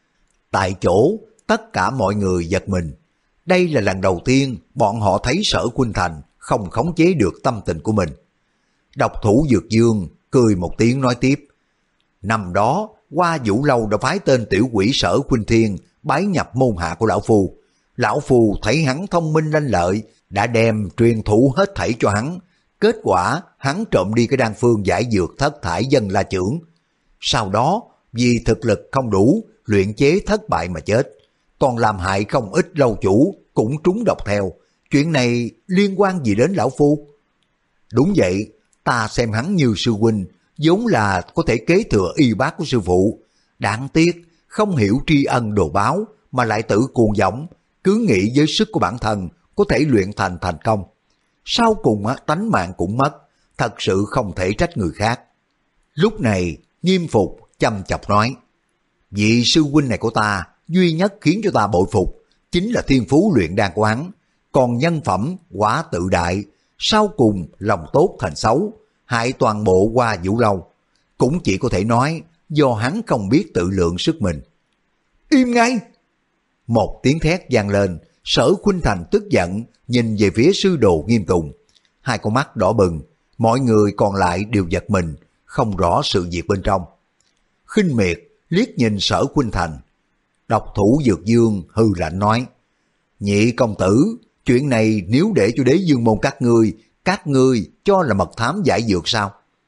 Tại chỗ, tất cả mọi người giật mình. Đây là lần đầu tiên bọn họ thấy Sở Khuynh Thành không khống chế được tâm tình của mình. Độc Thủ Dược Dương cười một tiếng nói tiếp. Năm đó, Hoa Vũ Lâu đã phái tên tiểu quỷ Sở Khuynh Thiên bái nhập môn hạ của lão phu. Lão phu thấy hắn thông minh lanh lợi, đã đem truyền thụ hết thảy cho hắn. Kết quả hắn trộm đi cái đan phương giải dược Thất Thải Dân La Chưởng. Sau đó vì thực lực không đủ, luyện chế thất bại mà chết, còn làm hại không ít lâu chủ cũng trúng độc theo. Chuyện này liên quan gì đến lão phu? Đúng vậy, ta xem hắn như sư huynh, vốn là có thể kế thừa y bác của sư phụ. Đáng tiếc không hiểu tri ân đồ báo mà lại tự cuồng vọng, cứ nghĩ với sức của bản thân có thể luyện thành thành công. Sau cùng á, tánh mạng cũng mất, thật sự không thể trách người khác. Lúc này Nghiêm Phục chăm chọc nói. Vị sư huynh này của ta duy nhất khiến cho ta bội phục chính là thiên phú luyện đan của hắn, còn nhân phẩm quá tự đại, sau cùng lòng tốt thành xấu, hại toàn bộ Hoa Vũ Lâu. Cũng chỉ có thể nói do hắn không biết tự lượng sức mình. Im ngay! Một tiếng thét vang lên, Sở Khuynh Thành tức giận nhìn về phía sư đồ Nghiêm Tùng. Hai con mắt đỏ bừng, mọi người còn lại đều giật mình, không rõ sự việc bên trong. Khinh miệt liếc nhìn Sở Khuynh Thành. Độc Thủ Dược Dương hư lạnh nói. Nhị công tử, chuyện này nếu để cho Đế Dương Môn các ngươi, các ngươi cho là mật thám giải dược sao?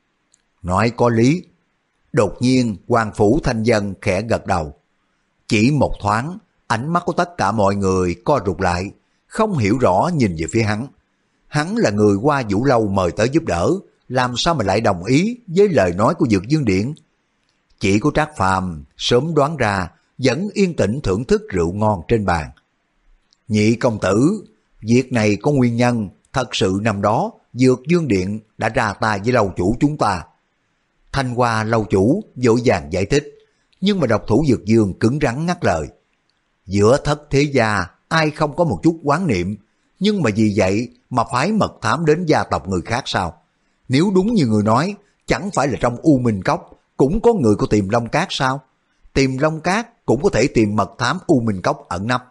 Nói có lý. Đột nhiên Hoàng Phủ Thanh Dân khẽ gật đầu. Chỉ một thoáng, ánh mắt của tất cả mọi người co rụt lại, không hiểu rõ nhìn về phía hắn. Hắn là người Hoa Vũ Lâu mời tới giúp đỡ, làm sao mà lại đồng ý với lời nói của Dược Dương Điện? Chỉ có Trác Phàm sớm đoán ra, vẫn yên tĩnh thưởng thức rượu ngon trên bàn. Nhị công tử, việc này có nguyên nhân, thật sự năm đó Dược Dương Điện đã ra tay với lâu chủ chúng ta. Thanh Hoa lâu chủ vội vàng giải thích, nhưng mà Độc Thủ Dược Dương cứng rắn ngắt lời. Giữa Thất Thế Gia ai không có một chút oán niệm, nhưng mà vì vậy mà phái mật thám đến gia tộc người khác sao? Nếu đúng như người nói, chẳng phải là trong U Minh Cốc cũng có người của Tiềm Long Cát sao? Tiềm Long Cát cũng có thể tìm mật thám U Minh Cốc ẩn nấp.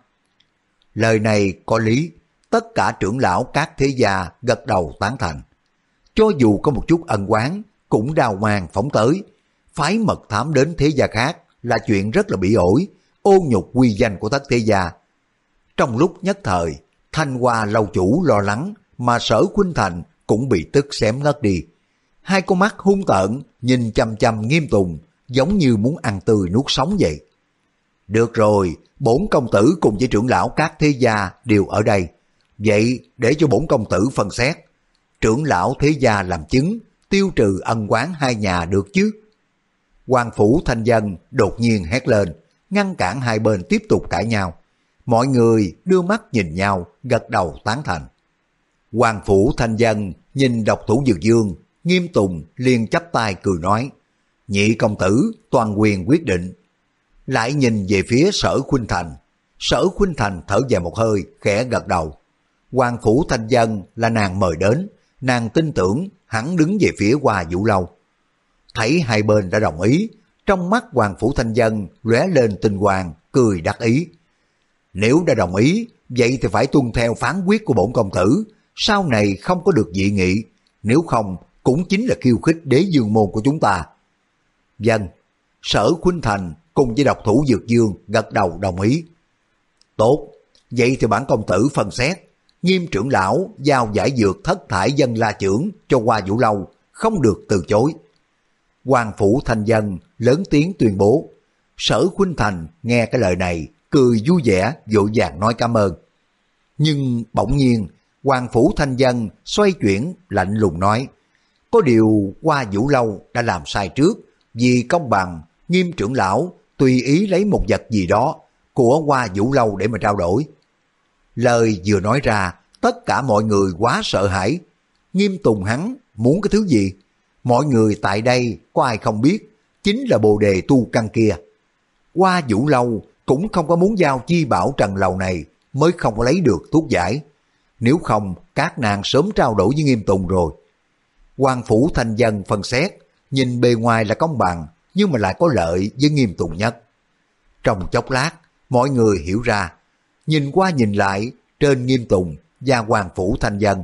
Lời này có lý, tất cả trưởng lão các thế gia gật đầu tán thành. Cho dù có một chút ân oán cũng đào mang phóng tới, phái mật thám đến thế gia khác là chuyện rất là bỉ ổi, ô nhục uy danh của tất thế gia. Trong lúc nhất thời, Thanh Hoa lâu chủ lo lắng, mà Sở Khuynh Thành cũng bị tức xém ngất đi. Hai con mắt hung tợn nhìn chằm chằm Nghiêm Tùng, giống như muốn ăn tươi nuốt sống vậy. Được rồi, bổn công tử cùng với trưởng lão các thế gia đều ở đây. Vậy để cho bổn công tử phân xét. Trưởng lão thế gia làm chứng, tiêu trừ ân oán hai nhà được chứ? Hoàng phủ Thanh Dân đột nhiên hét lên, ngăn cản hai bên tiếp tục cãi nhau. Mọi người đưa mắt nhìn nhau, gật đầu tán thành. Hoàng phủ Thanh Dân nhìn độc thủ Dược Dương, Nghiêm Tùng liền chắp tay cười nói, nhị công tử toàn quyền quyết định. Lại nhìn về phía Sở Khuynh Thành. Sở Khuynh Thành thở dài một hơi, khẽ gật đầu. Hoàng phủ Thanh Dân là nàng mời đến, nàng tin tưởng hắn đứng về phía Hoa Vũ Lâu. Thấy hai bên đã đồng ý, trong mắt Hoàng phủ Thanh Dân lóe lên tinh quang, cười đắc ý. Nếu đã đồng ý, vậy thì phải tuân theo phán quyết của bổn công tử, sau này không có được dị nghị, nếu không cũng chính là khiêu khích đế dương môn của chúng ta. Dân, Sở Khuynh Thành cùng với độc thủ Dược Dương gật đầu đồng ý. Tốt, vậy thì bản công tử phân xét, Nghiêm trưởng lão giao giải dược thất thải dân la trưởng cho Hoa Vũ Lâu, không được từ chối. Hoàng phủ Thanh Dân lớn tiếng tuyên bố. Sở Khuynh Thành nghe cái lời này, cười vui vẻ, vội vàng nói cảm ơn. Nhưng bỗng nhiên, Hoàng phủ Thanh Dân xoay chuyển, lạnh lùng nói, có điều Hoa Vũ Lâu đã làm sai trước, vì công bằng, Nghiêm trưởng lão tùy ý lấy một vật gì đó của Hoa Vũ Lâu để mà trao đổi. Lời vừa nói ra, tất cả mọi người quá sợ hãi. Nghiêm Tùng hắn muốn cái thứ gì? Mọi người tại đây có ai không biết, chính là bồ đề tu căn kia. Hoa Vũ Lâu cũng không có muốn giao chi bảo trần lầu này, mới không có lấy được thuốc giải. Nếu không, các nàng sớm trao đổi với Nghiêm Tùng rồi. Hoàng phủ Thanh Dân phân xét, nhìn bề ngoài là công bằng, nhưng mà lại có lợi với Nghiêm Tùng nhất. Trong chốc lát, mọi người hiểu ra, nhìn qua nhìn lại, trên Nghiêm Tùng và Hoàng phủ Thanh Dân.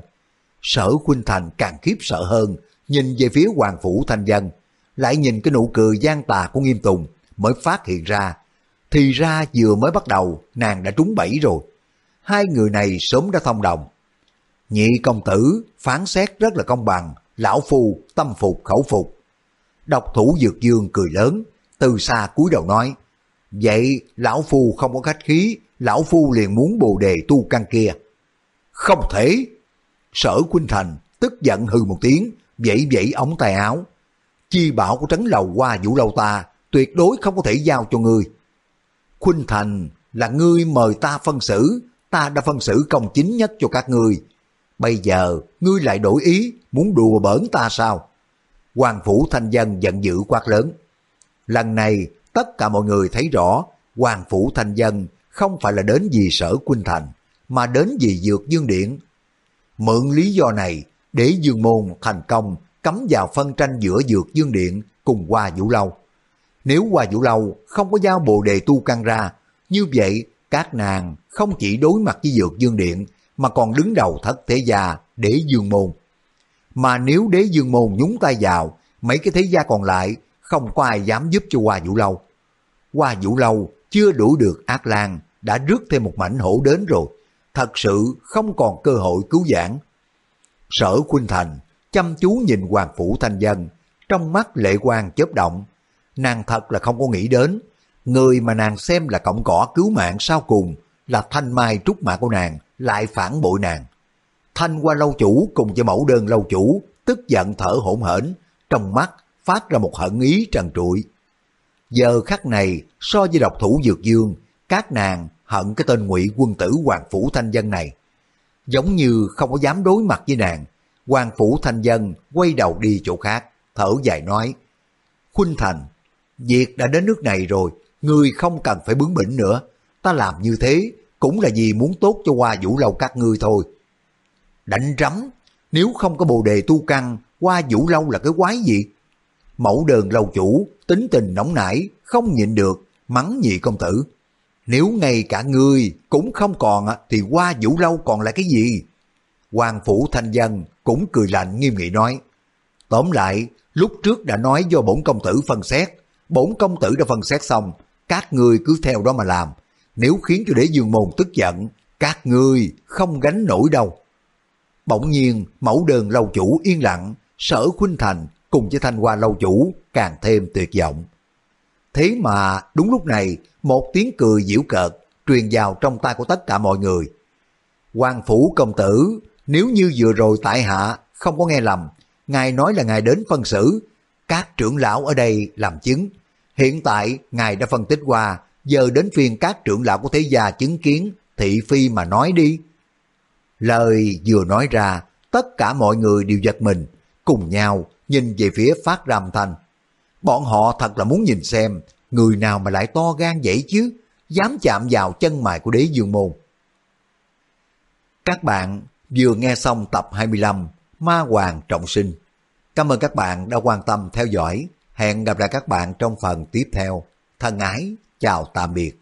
Sở Khuynh Thành càng khiếp sợ hơn, nhìn về phía Hoàng phủ Thanh Dân, lại nhìn cái nụ cười gian tà của Nghiêm Tùng, mới phát hiện ra, thì ra vừa mới bắt đầu, nàng đã trúng bẫy rồi. Hai người này sớm đã thông đồng. Nhị công tử phán xét rất là công bằng, lão phu tâm phục khẩu phục. Độc thủ Dược Dương cười lớn, từ xa cúi đầu nói, vậy lão phu không có khách khí, lão phu liền muốn bồ đề tu căn kia. Không thể. Sở Khuynh Thành tức giận hừ một tiếng, vẫy vẫy ống tay áo. Chi bảo của trấn lầu Hoa Vũ Lâu ta tuyệt đối không có thể giao cho ngươi. Khuynh Thành, là ngươi mời ta phân xử, ta đã phân xử công chính nhất cho các ngươi. Bây giờ ngươi lại đổi ý, muốn đùa bỡn ta sao? Hoàng phủ Thanh Dân giận dữ quát lớn. Lần này tất cả mọi người thấy rõ, Hoàng phủ Thanh Dân không phải là đến vì Sở Khuynh Thành, mà đến vì Dược Dương Điện. Mượn lý do này, để Dương Môn thành công cấm vào phân tranh giữa Dược Dương Điện cùng Hoa Vũ Lâu. Nếu Hoa Vũ Lâu không có giao bồ đề tu căn ra, như vậy các nàng không chỉ đối mặt với Dược Dương Điện, mà còn đứng đầu thất thế gia Đế Dương Môn. Mà nếu Đế Dương Môn nhúng tay vào, mấy cái thế gia còn lại không có ai dám giúp cho Hoa Vũ Lâu. Hoa Vũ Lâu chưa đuổi được Ác Lan, đã rước thêm một mảnh hổ đến rồi, thật sự không còn cơ hội cứu vãn. Sở Khuynh Thành chăm chú nhìn Hoàng phủ Thanh Dân, trong mắt lệ quang chớp động. Nàng thật là không có nghĩ đến, người mà nàng xem là cọng cỏ cứu mạng sau cùng là thanh mai trúc mã của nàng lại phản bội nàng. Thanh Hoa lâu chủ cùng với Mẫu Đơn lâu chủ tức giận thở hổn hển, trong mắt phát ra một hận ý trần trụi. Giờ khắc này so với độc thủ Dược Dương, các nàng hận cái tên ngụy quân tử Hoàng phủ Thanh Dân này. Giống như không có dám đối mặt với nàng, Hoàng phủ Thanh Dân quay đầu đi chỗ khác, thở dài nói, Khuynh Thành, việc đã đến nước này rồi, ngươi không cần phải bướng bỉnh nữa. Ta làm như thế cũng là vì muốn tốt cho Hoa Vũ Lâu các ngươi thôi. Đánh rắm, nếu không có bồ đề tu căn, Hoa Vũ Lâu là cái quái gì? Mẫu Đơn lâu chủ tính tình nóng nảy, không nhịn được, mắng nhị công tử. Nếu ngay cả ngươi cũng không còn thì Hoa Vũ lâu còn là cái gì? Hoàng phủ Thanh Dân cũng cười lạnh nghiêm nghị nói. Tóm lại, lúc trước đã nói do bổn công tử phân xét, bổn công tử đã phân xét xong, các ngươi cứ theo đó mà làm. Nếu khiến cho Đế Dương Môn tức giận, các ngươi không gánh nổi đâu. Bỗng nhiên, Mẫu Đơn lâu chủ yên lặng, Sở Khuynh Thành cùng với Thanh Hoa lâu chủ càng thêm tuyệt vọng. Thế mà đúng lúc này, một tiếng cười giễu cợt truyền vào trong tai của tất cả mọi người. Hoàng phủ công tử, nếu như vừa rồi tại hạ không có nghe lầm, ngài nói là ngài đến phân xử, các trưởng lão ở đây làm chứng. Hiện tại ngài đã phân tích qua, giờ đến phiên các trưởng lão của thế gia chứng kiến, thị phi mà nói đi. Lời vừa nói ra, tất cả mọi người đều giật mình, cùng nhau nhìn về phía Phát ra âm thanh. Bọn họ thật là muốn nhìn xem, người nào mà lại to gan vậy chứ, dám chạm vào chân mày của Đế Dương Môn. Các bạn vừa nghe xong tập hai mươi lăm Ma Hoàng Trọng Sinh. Cảm ơn các bạn đã quan tâm theo dõi. Hẹn gặp lại các bạn trong phần tiếp theo. Thân ái, chào tạm biệt.